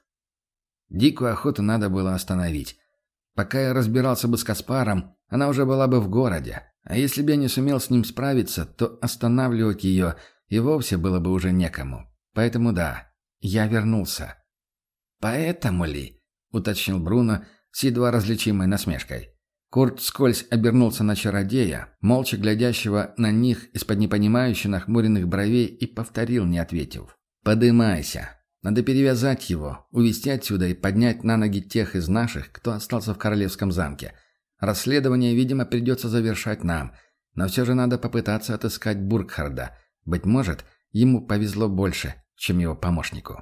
Дикую охоту надо было остановить. Пока я разбирался бы с Каспаром, она уже была бы в городе. А если бы я не сумел с ним справиться, то останавливать ее и вовсе было бы уже некому. Поэтому да, я вернулся. «Поэтому ли?» — уточнил Бруно с едва различимой насмешкой. Курт вскользь обернулся на чародея, молча глядящего на них из-под непонимающе нахмуренных бровей, и повторил, не ответив. «Подымайся. Надо перевязать его, увезти отсюда и поднять на ноги тех из наших, кто остался в Королевском замке. Расследование, видимо, придется завершать нам, но все же надо попытаться отыскать Бургхарда. Быть может, ему повезло больше, чем его помощнику».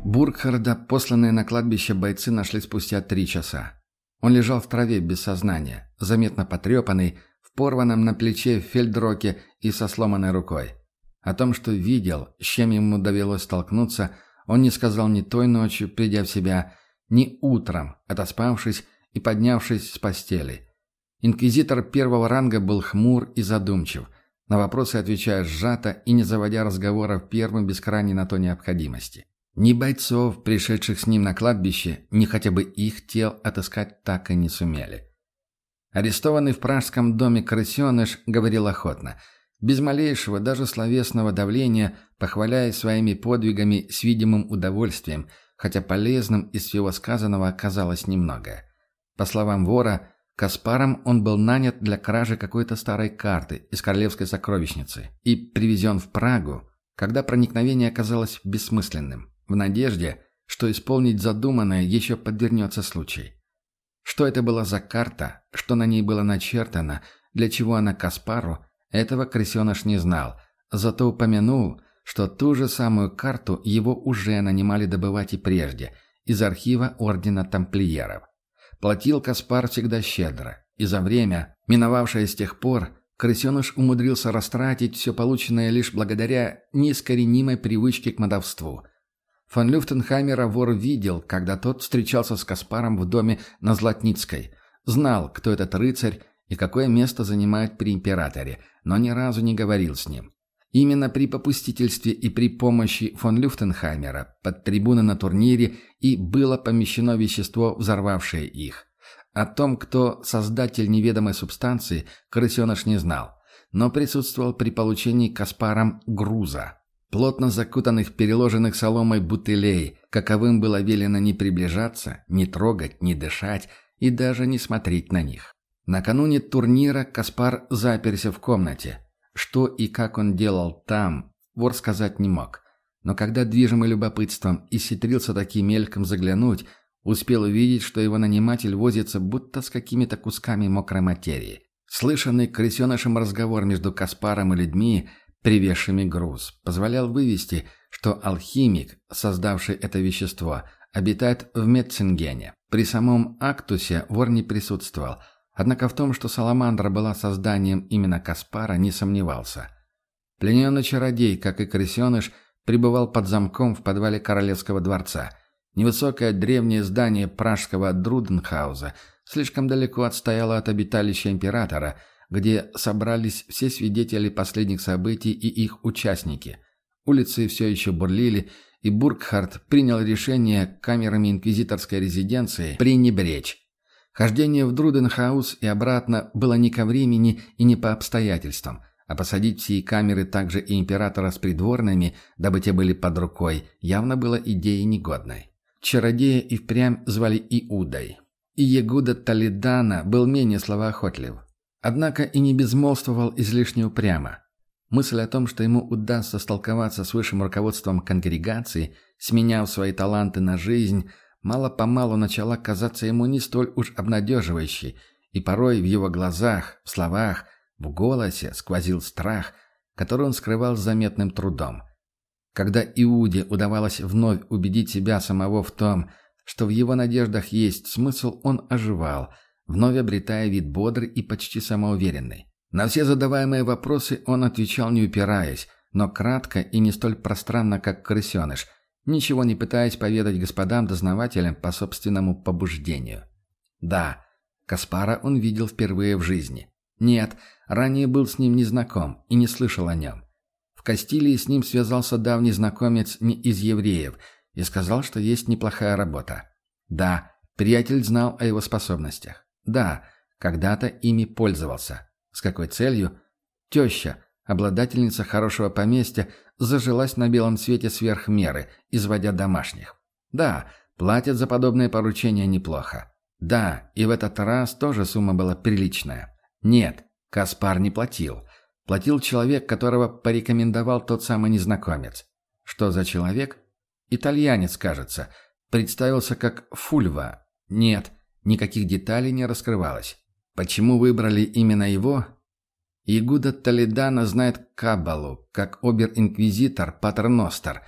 Буркхарда, посланные на кладбище бойцы, нашли спустя 3 часа. Он лежал в траве без сознания, заметно потрепанный, в порванном на плече фельдроке и со сломанной рукой. О том, что видел, с чем ему довелось столкнуться, он не сказал ни той ночью, придя в себя, ни утром, отоспавшись и поднявшись с постели. Инквизитор первого ранга был хмур и задумчив, на вопросы отвечая сжато и не заводя разговоров первым без крайней на то необходимости. Ни бойцов, пришедших с ним на кладбище, ни хотя бы их тел отыскать так и не сумели. Арестованный в пражском доме крысеныш говорил охотно, без малейшего, даже словесного давления, похваляя своими подвигами с видимым удовольствием, хотя полезным из всего сказанного оказалось немногое. По словам вора, Каспаром он был нанят для кражи какой-то старой карты из королевской сокровищницы и привезен в Прагу, когда проникновение оказалось бессмысленным, в надежде, что исполнить задуманное еще подвернется случай. Что это была за карта, что на ней было начертано, для чего она Каспару, этого крысеныш не знал, зато упомянул, что ту же самую карту его уже нанимали добывать и прежде, из архива Ордена Тамплиеров. Платил Каспар всегда щедро, и за время, миновавшее с тех пор, крысеныш умудрился растратить все полученное лишь благодаря неискоренимой привычке к мотовству. Фон Люфтенхаймера вор видел, когда тот встречался с Каспаром в доме на Златницкой, знал, кто этот рыцарь и какое место занимает при императоре, но ни разу не говорил с ним. Именно при попустительстве и при помощи фон Люфтенхаймера под трибуны на турнире и было помещено вещество, взорвавшее их. О том, кто создатель неведомой субстанции, крысеныш не знал, но присутствовал при получении Каспаром груза. Плотно закутанных, переложенных соломой бутылей, каковым было велено не приближаться, не трогать, не дышать и даже не смотреть на них. Накануне турнира Каспар заперся в комнате. Что и как он делал там, вор сказать не мог. Но когда, движимый любопытством, исхитрился таки мельком заглянуть, успел увидеть, что его наниматель возится будто с какими-то кусками мокрой материи. Слышанный крысенышем разговор между Каспаром и людьми, привезшими груз, позволял вывести, что алхимик, создавший это вещество, обитает в Метцингене. При самом Актусе вор не присутствовал, однако в том, что Саламандра была созданием именно Каспара, не сомневался. Плененный чародей, как и крысеныш, пребывал под замком в подвале Королевского дворца. Невысокое древнее здание пражского Друденхауза слишком далеко отстояло от обиталища императора, где собрались все свидетели последних событий и их участники. Улицы все еще бурлили, и Буркхард принял решение камерами инквизиторской резиденции пренебречь. Хождение в Друденхаус и обратно было не ко времени и не по обстоятельствам, а посадить в сии камеры также и императора с придворными, дабы те были под рукой, явно было идеей негодной. Чародея и впрямь звали Иудой. И Ягуда Толедана был менее словоохотлив. Однако и не безмолвствовал излишне упрямо. Мысль о том, что ему удастся столковаться с высшим руководством конгрегации, сменяв свои таланты на жизнь, мало-помалу начала казаться ему не столь уж обнадеживающей, и порой в его глазах, в словах, в голосе сквозил страх, который он скрывал с заметным трудом. Когда Иуде удавалось вновь убедить себя самого в том, что в его надеждах есть смысл, он оживал, вновь обретая вид бодрый и почти самоуверенный. На все задаваемые вопросы он отвечал не упираясь, но кратко и не столь пространно, как крысеныш, ничего не пытаясь поведать господам-дознавателям по собственному побуждению. Да, Каспара он видел впервые в жизни. Нет, ранее был с ним не знаком и не слышал о нем. В Кастилии с ним связался давний знакомец не из евреев и сказал, что есть неплохая работа. Да, приятель знал о его способностях. Да, когда-то ими пользовался. С какой целью? Теща, обладательница хорошего поместья, зажилась на белом свете сверх меры, изводя домашних. Да, платят за подобные поручения неплохо. Да, и в этот раз тоже сумма была приличная. Нет, Каспар не платил. Платил человек, которого порекомендовал тот самый незнакомец. Что за человек? Итальянец, кажется. Представился как Фульва. Нет, никаких деталей не раскрывалось. Почему выбрали именно его? Ягуда Толедана знает Каббалу, как обер-инквизитор Патер Ностер,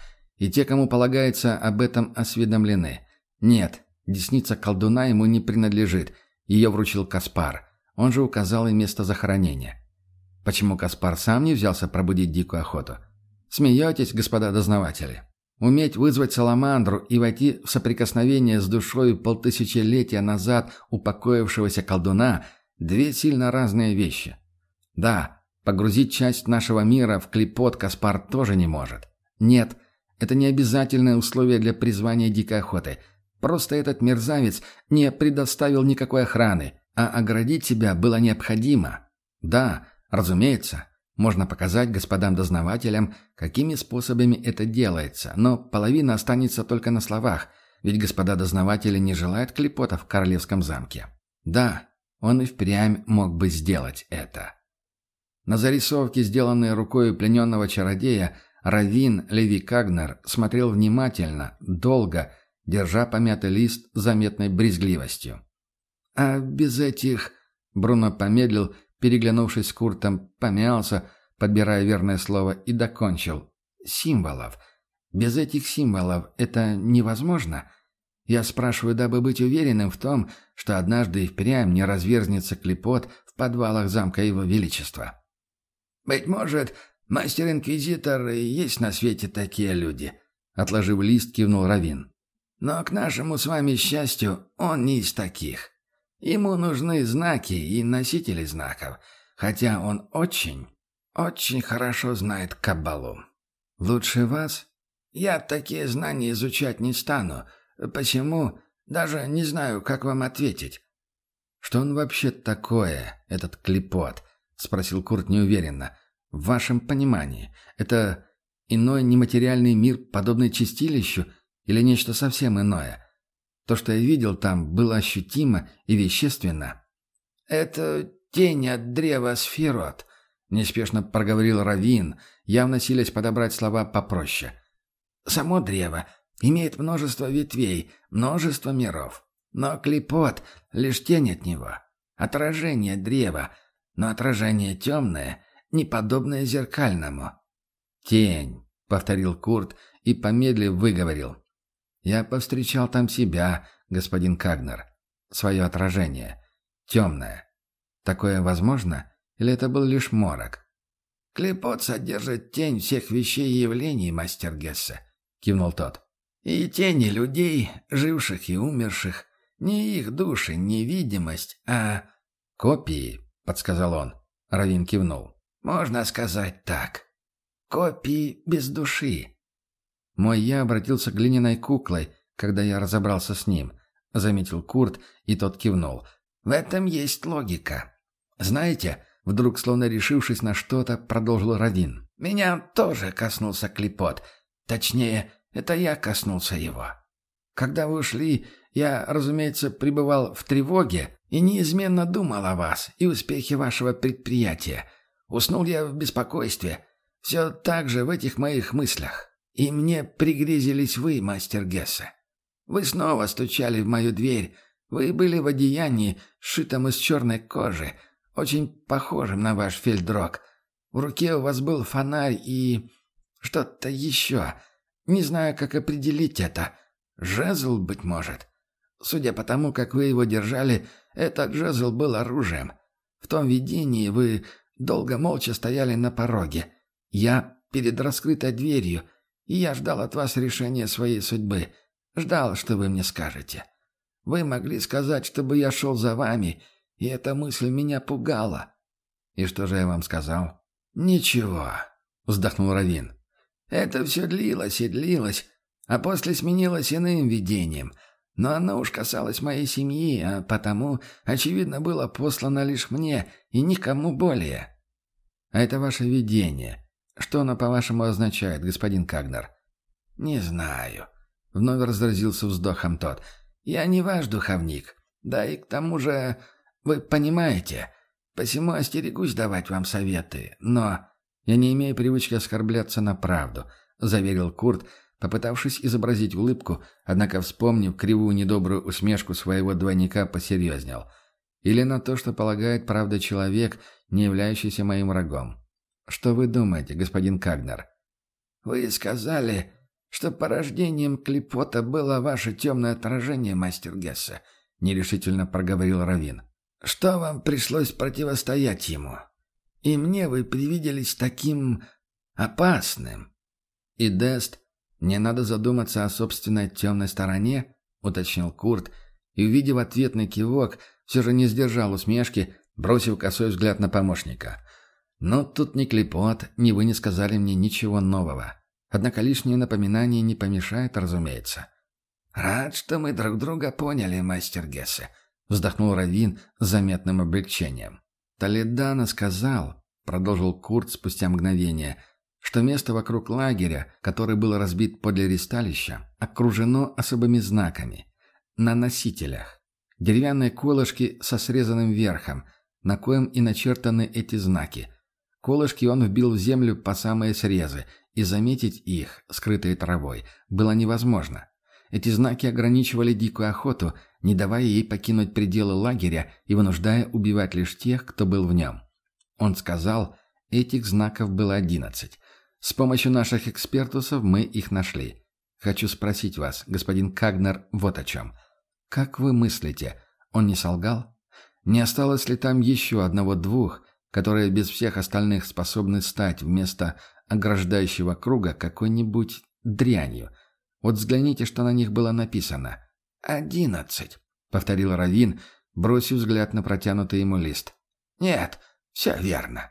и те, кому полагается, об этом осведомлены. Нет, десница колдуна ему не принадлежит. Ее вручил Каспар. Он же указал и место захоронения. Почему Каспар сам не взялся пробудить дикую охоту? Смеетесь, господа дознаватели? Уметь вызвать саламандру и войти в соприкосновение с душой полтысячелетия назад упокоившегося колдуна – две сильно разные вещи. Да, погрузить часть нашего мира в клепот Каспар тоже не может. Нет, это не обязательное условие для призвания дикой охоты. Просто этот мерзавец не предоставил никакой охраны, а оградить себя было необходимо. Да, разумеется, можно показать господам дознавателям, какими способами это делается, но половина останется только на словах, ведь господа дознаватели не желают клепота в королевском замке. Да, он и впрямь мог бы сделать это. На зарисовке, сделанные рукой плененного чародея, Раввин Леви Кагнер смотрел внимательно, долго, держа помятый лист с заметной брезгливостью. «А без этих...» — Бруно помедлил, переглянувшись с Куртом, помялся, подбирая верное слово, и докончил. «Символов. Без этих символов это невозможно. Я спрашиваю, дабы быть уверенным в том, что однажды и впрямь не разверзнется клепот в подвалах замка Его Величества». «Быть может, мастер-инквизитор и есть на свете такие люди», — отложив лист, кивнул Раввин. «Но к нашему с вами счастью, он не из таких. Ему нужны знаки и носители знаков, хотя он очень, очень хорошо знает каббалу. Лучше вас? Я такие знания изучать не стану, посему даже не знаю, как вам ответить». «Что он вообще такое, этот клепот?» — спросил Курт неуверенно. «В вашем понимании, это иной нематериальный мир, подобный чистилищу, или нечто совсем иное? То, что я видел там, было ощутимо и вещественно». «Это тень от древа Сфирот», — неспешно проговорил Раввин, явно силясь подобрать слова попроще. «Само древо имеет множество ветвей, множество миров. Но клепот — лишь тень от него, отражение древа, но отражение темное, неподобное зеркальному». «Тень», — повторил Курт и, помедлив, выговорил. «Я повстречал там себя, господин Кагнер. Свое отражение. Темное. Такое возможно? Или это был лишь морок?» «Клепот содержит тень всех вещей и явлений, мастер Гессе», — кивнул тот. «И тени людей, живших и умерших. Не их души, не видимость, а...» «Копии», — подсказал он. Раввин кивнул. «Можно сказать так. Копии без души». «Мой я обратился к глиняной куклой, когда я разобрался с ним», — заметил Курт, и тот кивнул. «В этом есть логика. Знаете, вдруг, словно решившись на что-то, продолжил Раввин. Меня тоже коснулся клепот. Точнее, это я коснулся его. Когда вы ушли, я, разумеется, пребывал в тревоге и неизменно думал о вас и успехе вашего предприятия. Уснул я в беспокойстве. Все так же в этих моих мыслях. И мне пригрезились вы, мастер Гессе. Вы снова стучали в мою дверь. Вы были в одеянии, сшитом из черной кожи, очень похожим на ваш фельдрог. В руке у вас был фонарь и... что-то еще. Не знаю, как определить это. Жезл, быть может. Судя по тому, как вы его держали, этот жезл был оружием. В том видении вы долго молча стояли на пороге. Я перед раскрытой дверью, и я ждал от вас решения своей судьбы. Ждал, что вы мне скажете. Вы могли сказать, чтобы я шел за вами, и эта мысль меня пугала». «И что же я вам сказал?» «Ничего», — вздохнул Раввин. «Это все длилось и длилось, а после сменилось иным видением. Но оно уж касалось моей семьи, а потому, очевидно, было послано лишь мне и никому более». «А это ваше видение. Что оно, по-вашему, означает, господин Кагнер?» «Не знаю», — вновь разразился вздохом тот. «Я не ваш духовник. Да и к тому же, вы понимаете, посему остерегусь давать вам советы, но...» «Я не имею привычки оскорбляться на правду», — заверил Курт, попытавшись изобразить улыбку, однако, вспомнив кривую недобрую усмешку своего двойника, посерьезнел. «Или на то, что полагает правда человек, не являющийся моим врагом. Что вы думаете, господин Кагнер?» «Вы сказали, что порождением Клепота было ваше темное отражение, мастер Гессе», — нерешительно проговорил Равин. «Что вам пришлось противостоять ему? И мне вы привиделись таким опасным». «И Дест, не надо задуматься о собственной темной стороне?» — уточнил Курт, и, увидев ответный кивок, все же не сдержал усмешки, бросив косой взгляд на помощника. «Но тут ни Клепот, ни вы не сказали мне ничего нового. Однако лишнее напоминание не помешает, разумеется». «Рад, что мы друг друга поняли, мастер Гессе», — вздохнул Равин с заметным облегчением. «Толедано сказал», — продолжил Курт спустя мгновение, что место вокруг лагеря, который был разбит подле ристалища, окружено особыми знаками. На носителях. Деревянные колышки со срезанным верхом, на коем и начертаны эти знаки. Колышки он вбил в землю по самые срезы, и заметить их, скрытые травой, было невозможно. Эти знаки ограничивали дикую охоту, не давая ей покинуть пределы лагеря и вынуждая убивать лишь тех, кто был в нем. Он сказал, этих знаков было 11. С помощью наших экспертусов мы их нашли. Хочу спросить вас, господин Кагнер, вот о чем. Как вы мыслите, он не солгал? Не осталось ли там еще одного-двух, которые без всех остальных способны стать вместо ограждающего круга какой-нибудь дрянью? Вот взгляните, что на них было написано. 11, — повторил Равин, бросив взгляд на протянутый ему лист. «Нет, все верно.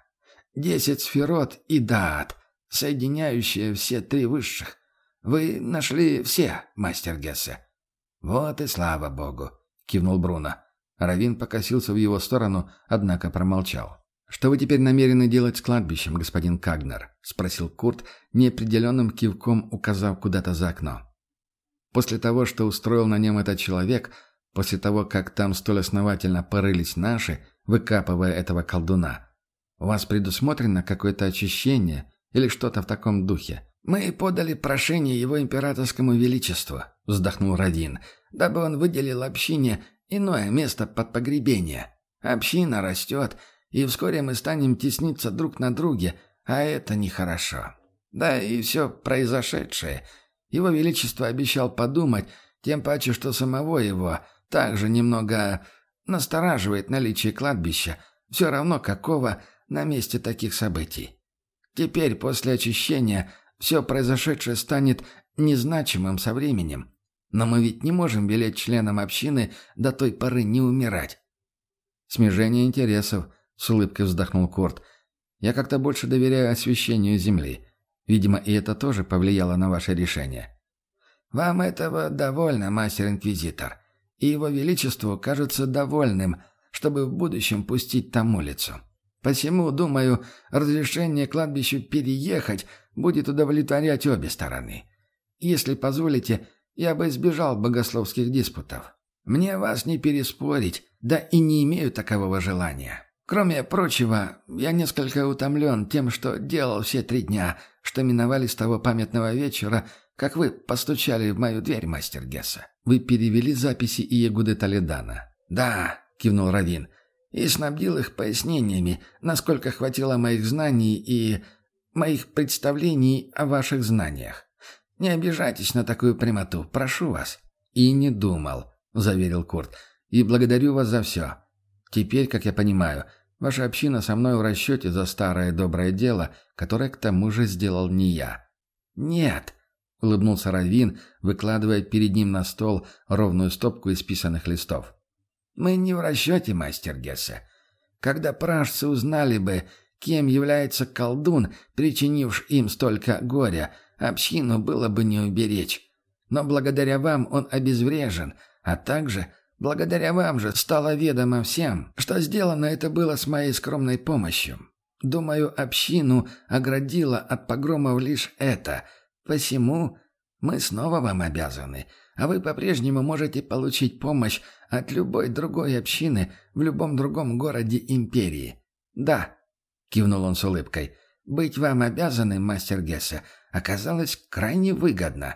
10 сферот и даат, соединяющие все 3 высших. Вы нашли все, мастер Гессе». «Вот и слава богу», — кивнул Бруно. Равин покосился в его сторону, однако промолчал. «Что вы теперь намерены делать с кладбищем, господин Кагнер?» — спросил Курт, неопределенным кивком указав куда-то за окно. «После того, что устроил на нем этот человек, после того, как там столь основательно порылись наши, выкапывая этого колдуна, у вас предусмотрено какое-то очищение или что-то в таком духе?» «Мы подали прошение его императорскому величеству», — вздохнул Равин, «дабы он выделил общине иное место под погребение. Община растет, и вскоре мы станем тесниться друг на друге, а это нехорошо. Да и все произошедшее. Его величество обещал подумать, тем паче, что самого его также немного настораживает наличие кладбища, все равно какого на месте таких событий. Теперь, после очищения, все произошедшее станет незначимым со временем. Но мы ведь не можем велеть членам общины до той поры не умирать». «Смежение интересов», — с улыбкой вздохнул Курт. «Я как-то больше доверяю освящению земли. Видимо, и это тоже повлияло на ваше решение». «Вам этого довольно, мастер-инквизитор, и его величеству кажется довольным, чтобы в будущем пустить там улицу. Посему, думаю, разрешение кладбищу переехать будет удовлетворять обе стороны. Если позволите, я бы избежал богословских диспутов. Мне вас не переспорить, да и не имею такового желания. Кроме прочего, я несколько утомлен тем, что делал все 3 дня, что миновали с того памятного вечера, как вы постучали в мою дверь, мастер Гессе». «Вы перевели записи Иегуды Толедано?» «Да», — кивнул Равин, «и снабдил их пояснениями, насколько хватило моих знаний и моих представлений о ваших знаниях. Не обижайтесь на такую прямоту, прошу вас». «И не думал», — заверил Курт, — «и благодарю вас за все. Теперь, как я понимаю, ваша община со мной в расчете за старое доброе дело, которое к тому же сделал не я». «Нет», — улыбнулся Равин, выкладывая перед ним на стол ровную стопку исписанных листов. «Мы не в расчете, мастер Гессе. Когда пражцы узнали бы, кем является колдун, причинивший им столько горя, общину было бы не уберечь. Но благодаря вам он обезврежен, а также благодаря вам же стало ведомо всем, что сделано это было с моей скромной помощью. Думаю, общину оградило от погромов лишь это. Посему мы снова вам обязаны, а вы по-прежнему можете получить помощь от любой другой общины в любом другом городе империи. Да», — кивнул он с улыбкой, — «быть вам обязанным, мастер Гессе, оказалось крайне выгодно».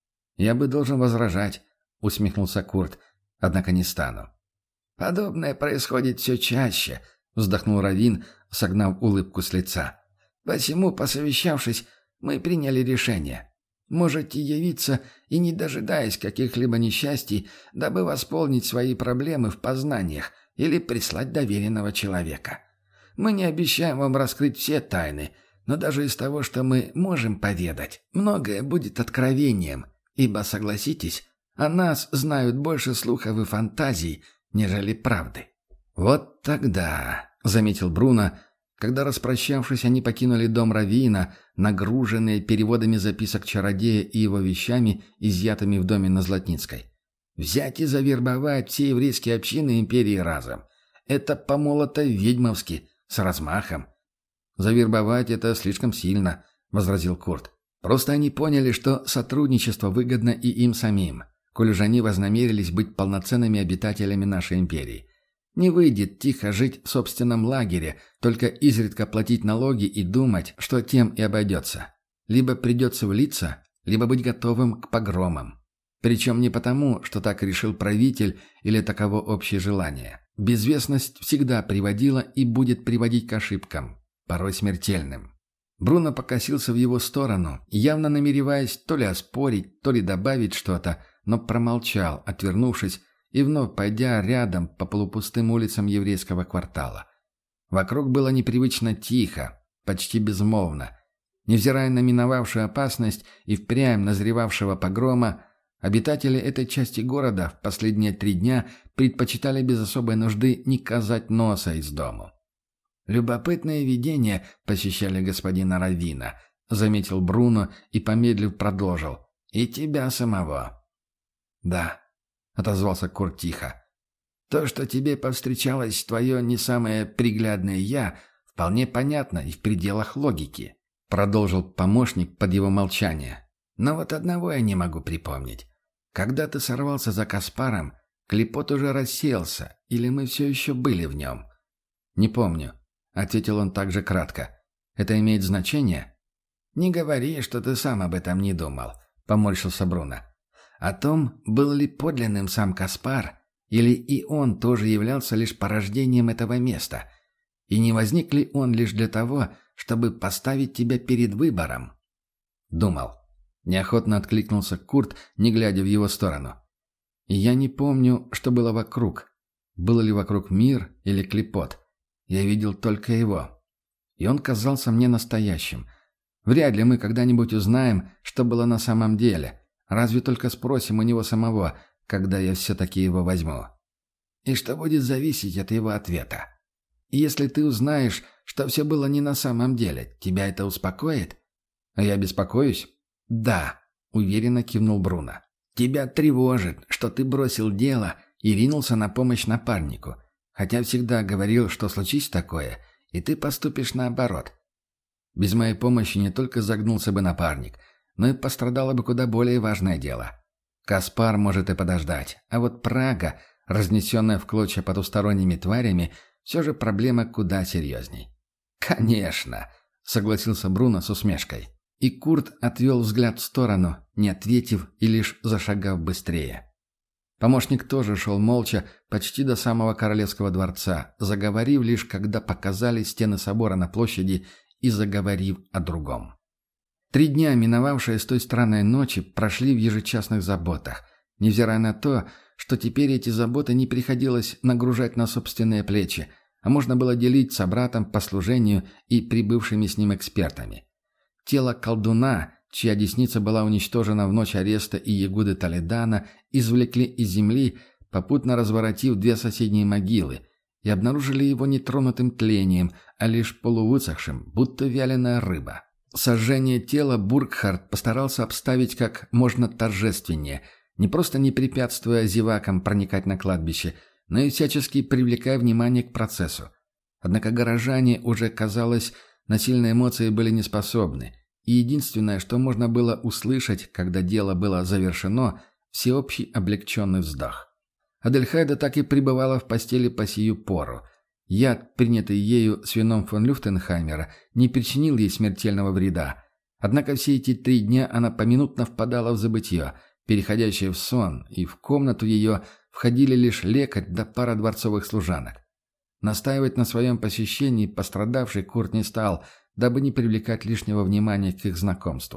«Я бы должен возражать», — усмехнулся Курт, — «однако не стану». «Подобное происходит все чаще», — вздохнул Равин, согнав улыбку с лица. «Посему, посовещавшись, мы приняли решение. Можете явиться и не дожидаясь каких-либо несчастий, дабы восполнить свои проблемы в познаниях или прислать доверенного человека. Мы не обещаем вам раскрыть все тайны, но даже из того, что мы можем поведать, многое будет откровением, ибо, согласитесь, о нас знают больше слухов и фантазий, нежели правды». «Вот тогда», — заметил Бруно, когда, распрощавшись, они покинули дом раввина, нагруженные переводами записок чародея и его вещами, изъятыми в доме на Златницкой. «Взять и завербовать все еврейские общины империи разом. Это помолото ведьмовски, с размахом». «Завербовать это слишком сильно», — возразил Курт. «Просто они поняли, что сотрудничество выгодно и им самим, коль уж они вознамерились быть полноценными обитателями нашей империи. Не выйдет тихо жить в собственном лагере, только изредка платить налоги и думать, что тем и обойдется. Либо придется влиться, либо быть готовым к погромам. Причем не потому, что так решил правитель или таково общее желание. Безвестность всегда приводила и будет приводить к ошибкам, порой смертельным». Бруно покосился в его сторону, явно намереваясь то ли оспорить, то ли добавить что-то, но промолчал, отвернувшись, и вновь пойдя рядом по полупустым улицам еврейского квартала. Вокруг было непривычно тихо, почти безмолвно. Невзирая на миновавшую опасность и впрямь назревавшего погрома, обитатели этой части города в последние 3 дня предпочитали без особой нужды не казать носа из дому. «Любопытные видения посещали господина раввина», — заметил Бруно и, помедлив, продолжил. «И тебя самого». «Да», — отозвался Курт тихо. «То, что тебе повстречалось твое не самое приглядное «я», вполне понятно и в пределах логики», — продолжил помощник под его молчание. «Но вот одного я не могу припомнить. Когда ты сорвался за Каспаром, клепот уже рассеялся, или мы все еще были в нем?» «Не помню», — ответил он также кратко. «Это имеет значение?» «Не говори, что ты сам об этом не думал», — поморщился Бруно. «О том, был ли подлинным сам Каспар, или и он тоже являлся лишь порождением этого места, и не возник ли он лишь для того, чтобы поставить тебя перед выбором?» «Думал». Неохотно откликнулся Курт, не глядя в его сторону. «И я не помню, что было вокруг. Был ли вокруг мир или клепот. Я видел только его. И он казался мне настоящим. Вряд ли мы когда-нибудь узнаем, что было на самом деле. Разве только спросим у него самого, когда я все-таки его возьму. И что будет зависеть от его ответа. И если ты узнаешь, что все было не на самом деле, тебя это успокоит?» «А я беспокоюсь?» «Да», — уверенно кивнул Бруно. «Тебя тревожит, что ты бросил дело и ринулся на помощь напарнику, хотя всегда говорил, что случись такое, и ты поступишь наоборот. Без моей помощи не только загнулся бы напарник, но и пострадало бы куда более важное дело. Каспар может и подождать, а вот Прага, разнесенная в клочья потусторонними тварями, все же проблема куда серьезней». «Конечно», — согласился Бруно с усмешкой. И Курт отвел взгляд в сторону, не ответив и лишь зашагав быстрее. Помощник тоже шел молча, почти до самого королевского дворца, заговорив лишь, когда показались стены собора на площади, и заговорив о другом. 3 дня, миновавшие с той странной ночи, прошли в ежечасных заботах, невзирая на то, что теперь эти заботы не приходилось нагружать на собственные плечи, а можно было делить с братом по служению и прибывшими с ним экспертами. Тело колдуна, чья десница была уничтожена в ночь ареста и Ягуды Толедана, извлекли из земли, попутно разворотив 2 соседние могилы, и обнаружили его нетронутым тлением, а лишь полувысохшим, будто вяленая рыба. Сожжение тела Бургхард постарался обставить как можно торжественнее, не просто не препятствуя зевакам проникать на кладбище, но и всячески привлекая внимание к процессу. Однако горожане уже, казалось, на сильные эмоции были неспособны, и единственное, что можно было услышать, когда дело было завершено, всеобщий облегченный вздох. Адельхайда так и пребывала в постели по сию пору. Яд, принятый ею с вином фон Люфтенхаймера, не причинил ей смертельного вреда. Однако все эти 3 дня она поминутно впадала в забытье, переходящее в сон, и в комнату ее входили лишь лекарь да пара дворцовых служанок. Настаивать на своем посещении пострадавший Курт не стал, дабы не привлекать лишнего внимания к их знакомству.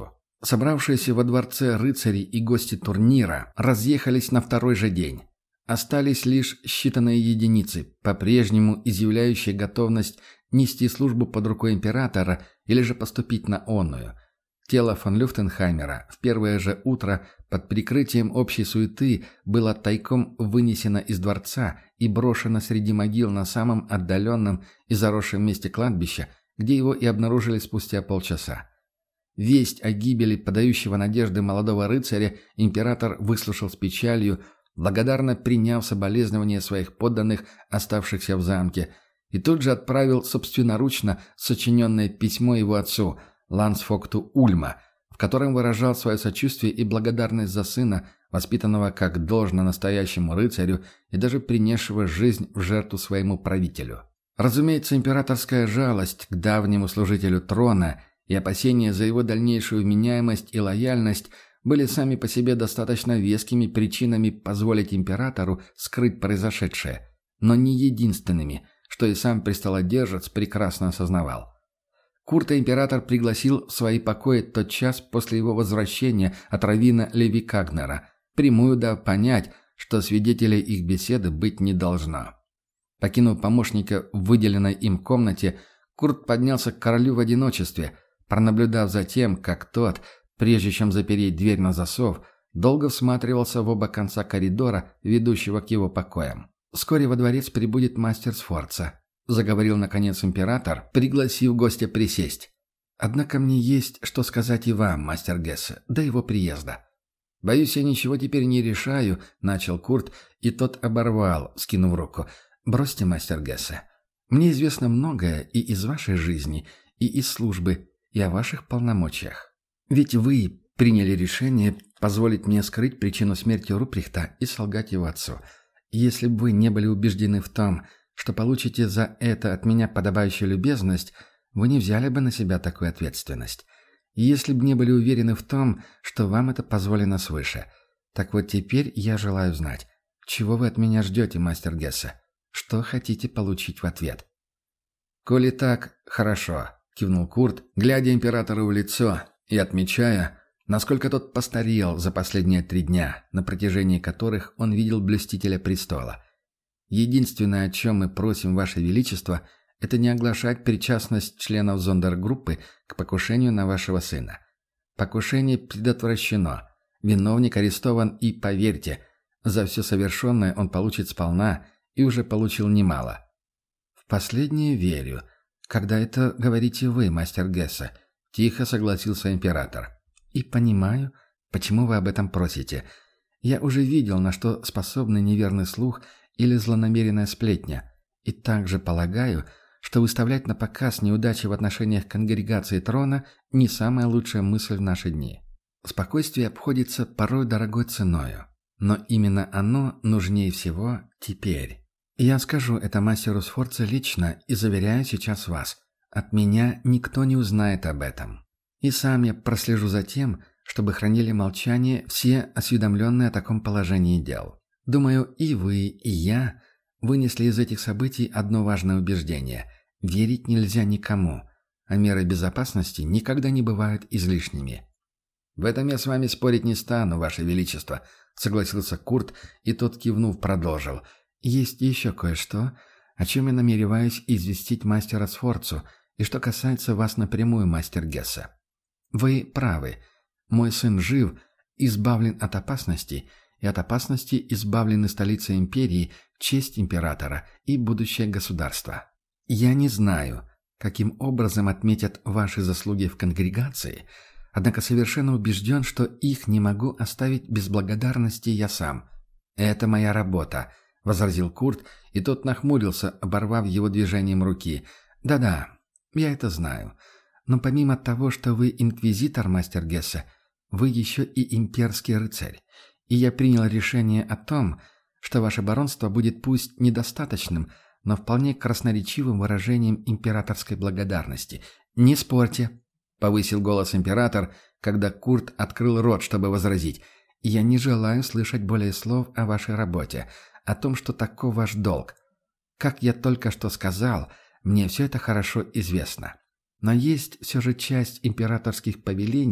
Собравшиеся во дворце рыцари и гости турнира разъехались на второй же день. Остались лишь считанные единицы, по-прежнему изъявляющие готовность нести службу под рукой императора или же поступить на онную. Тело фон Люфтенхаймера в первое же утро под прикрытием общей суеты было тайком вынесено из дворца и брошено среди могил на самом отдаленном и заросшем месте кладбища, где его и обнаружили спустя полчаса. Весть о гибели подающего надежды молодого рыцаря император выслушал с печалью, благодарно приняв соболезнования своих подданных, оставшихся в замке, и тут же отправил собственноручно сочиненное письмо его отцу, лансфокту Ульма, в котором выражал свое сочувствие и благодарность за сына, воспитанного как должно настоящему рыцарю и даже принесшего жизнь в жертву своему правителю. Разумеется, императорская жалость к давнему служителю трона и опасения за его дальнейшую вменяемость и лояльность были сами по себе достаточно вескими причинами позволить императору скрыть произошедшее, но не единственными, что и сам престолодержец прекрасно осознавал. Курта император пригласил в свои покои тот час после его возвращения от раввина Леви Кагнера, прямую дав понять, что свидетелей их беседы быть не должно. Покинув помощника в выделенной им комнате, Курт поднялся к королю в одиночестве, пронаблюдав за тем, как тот, прежде чем запереть дверь на засов, долго всматривался в оба конца коридора, ведущего к его покоям. «Вскоре во дворец прибудет мастер Сфорца», — заговорил, наконец, император, пригласив гостя присесть. «Однако мне есть что сказать и вам, мастер Гессе, до его приезда». «Боюсь, я ничего теперь не решаю», — начал Курт, и тот оборвал, скинув руку. «Бросьте, мастер Гессе. Мне известно многое и из вашей жизни, и из службы, и о ваших полномочиях. Ведь вы приняли решение позволить мне скрыть причину смерти Руприхта и солгать его отцу. Если бы вы не были убеждены в том, что получите за это от меня подобающую любезность, вы не взяли бы на себя такую ответственность. И если бы не были уверены в том, что вам это позволено свыше. Так вот теперь я желаю знать, чего вы от меня ждете, мастер Гессе? Что хотите получить в ответ?» «Коли так, хорошо», — кивнул Курт, глядя императору в лицо и отмечая, насколько тот постарел за последние 3 дня, на протяжении которых он видел блюстителя престола. «Единственное, о чем мы просим, Ваше Величество, это не оглашать причастность членов зондергруппы к покушению на вашего сына. Покушение предотвращено, виновник арестован и, поверьте, за все совершенное он получит сполна и уже получил немало». «В последнее верю. Когда это говорите вы, мастер Гессе?» — тихо согласился император. «И понимаю, почему вы об этом просите. Я уже видел, на что способны неверный слух или злонамеренная сплетня, и также полагаю, что выставлять на показ неудачи в отношениях конгрегации трона не самая лучшая мысль в наши дни. Спокойствие обходится порой дорогой ценою, но именно оно нужнее всего теперь. Я скажу это мастеру Сфорца лично и заверяю сейчас вас, от меня никто не узнает об этом. И сам я прослежу за тем, чтобы хранили молчание все осведомленные о таком положении дел. Думаю, и вы, и я вынесли из этих событий одно важное убеждение – верить нельзя никому, а меры безопасности никогда не бывают излишними». «В этом я с вами спорить не стану, Ваше Величество», — согласился Курт, и тот, кивнув, продолжил. «Есть еще кое-что, о чем я намереваюсь известить мастера Сфорцу, и что касается вас напрямую, мастер Гессе. Вы правы. Мой сын жив, избавлен от опасности, и от опасности избавлены столица империи, честь императора и будущее государства. Я не знаю, каким образом отметят ваши заслуги в конгрегации, однако совершенно убежден, что их не могу оставить без благодарности я сам. Это моя работа», — возразил Курт, и тот нахмурился, оборвав его движением руки. «Да-да, я это знаю. Но помимо того, что вы инквизитор, мастер Гессе, вы еще и имперский рыцарь. И я принял решение о том, что ваше баронство будет пусть недостаточным, но вполне красноречивым выражением императорской благодарности. Не спорьте», — повысил голос император, когда Курт открыл рот, чтобы возразить. «Я не желаю слышать более слов о вашей работе, о том, что таков ваш долг. Как я только что сказал, мне все это хорошо известно. Но есть все же часть императорских повелений,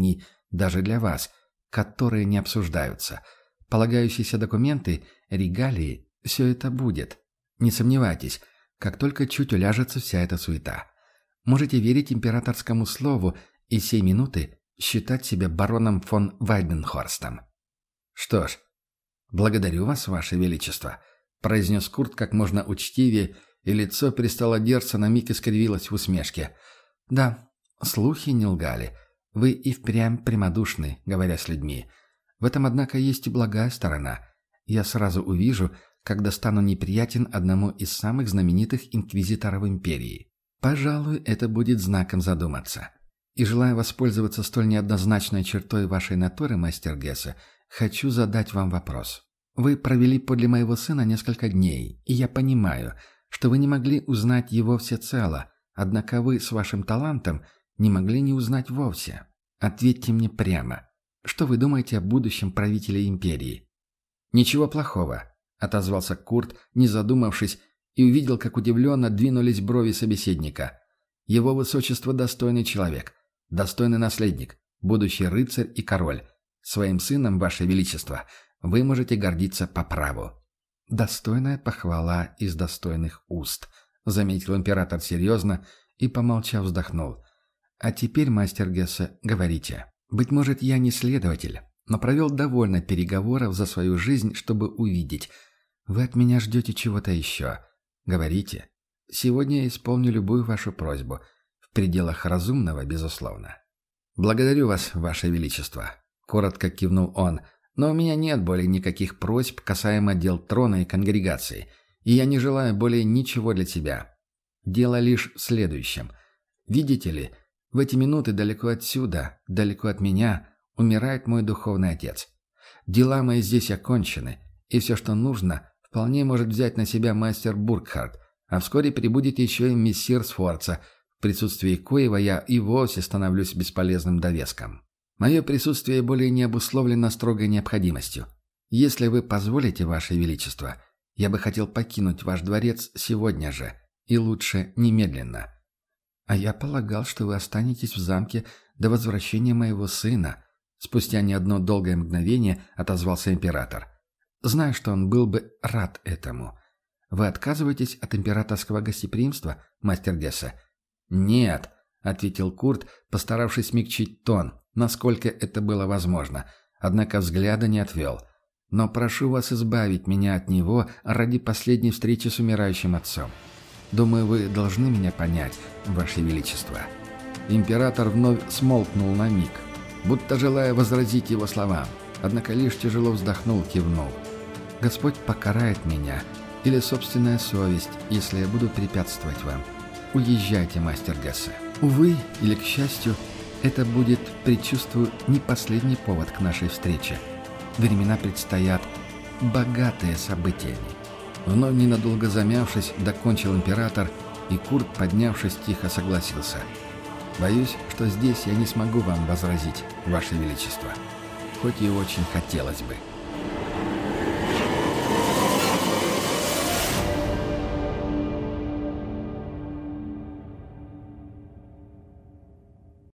даже для вас, которые не обсуждаются. Полагающиеся документы, регалии – все это будет. Не сомневайтесь, как только чуть уляжется вся эта суета. Можете верить императорскому слову и сей минуты считать себя бароном фон Вайденхорстом. «Что ж, благодарю вас, ваше величество», – произнес Курт как можно учтивее, и лицо перестало дерзться, на миг искривилось в усмешке. «Да, слухи не лгали. Вы и впрямь прямодушны, говоря с людьми. В этом, однако, есть и благая сторона. Я сразу увижу, когда стану неприятен одному из самых знаменитых инквизиторов империи. Пожалуй, это будет знаком задуматься. И желая воспользоваться столь неоднозначной чертой вашей натуры, мастер Гессе, хочу задать вам вопрос. Вы провели подле моего сына несколько дней, и я понимаю, что вы не могли узнать его всецело, однако вы с вашим талантом не могли не узнать вовсе. Ответьте мне прямо, что вы думаете о будущем правителе империи?» «Ничего плохого», — отозвался Курт, не задумавшись, и увидел, как удивленно двинулись брови собеседника. «Его высочество достойный человек, достойный наследник, будущий рыцарь и король. Своим сыном, ваше величество, вы можете гордиться по праву». «Достойная похвала из достойных уст», — заметил император серьезно и, помолчав, вздохнул. «А теперь, мастер Гессе, говорите. Быть может, я не следователь, но провел довольно переговоров за свою жизнь, чтобы увидеть. Вы от меня ждете чего-то еще. Говорите. Сегодня я исполню любую вашу просьбу. В пределах разумного, безусловно». «Благодарю вас, ваше величество», — коротко кивнул он. «Но у меня нет более никаких просьб касаемо дел трона и конгрегации, и я не желаю более ничего для себя. Дело лишь в следующем. Видите ли, в эти минуты далеко отсюда, далеко от меня, умирает мой духовный отец. Дела мои здесь окончены, и все, что нужно, вполне может взять на себя мастер Буркхарт, а вскоре прибудет еще и мессир Сфорца, в присутствии коего я и вовсе становлюсь бесполезным довеском. Мое присутствие более не обусловлено строгой необходимостью. Если вы позволите, ваше величество, я бы хотел покинуть ваш дворец сегодня же, и лучше немедленно». «А я полагал, что вы останетесь в замке до возвращения моего сына», — спустя не одно долгое мгновение отозвался император. «Знаю, что он был бы рад этому. Вы отказываетесь от императорского гостеприимства, мастер Гессе?» «Нет», — ответил Курт, постаравшись смягчить тон, насколько это было возможно, однако взгляда не отвел. «Но прошу вас избавить меня от него ради последней встречи с умирающим отцом. Думаю, вы должны меня понять, ваше величество». Император вновь смолкнул на миг, будто желая возразить его словам, однако лишь тяжело вздохнул, кивнул. «Господь покарает меня, или собственная совесть, если я буду препятствовать вам. Уезжайте, мастер Гессе. Увы, или к счастью, это будет, предчувствую, не последний повод к нашей встрече. Времена предстоят богатые событиями». Вновь ненадолго замявшись, докончил император, и Курт, поднявшись, тихо согласился. «Боюсь, что здесь я не смогу вам возразить, ваше величество. Хоть и очень хотелось бы».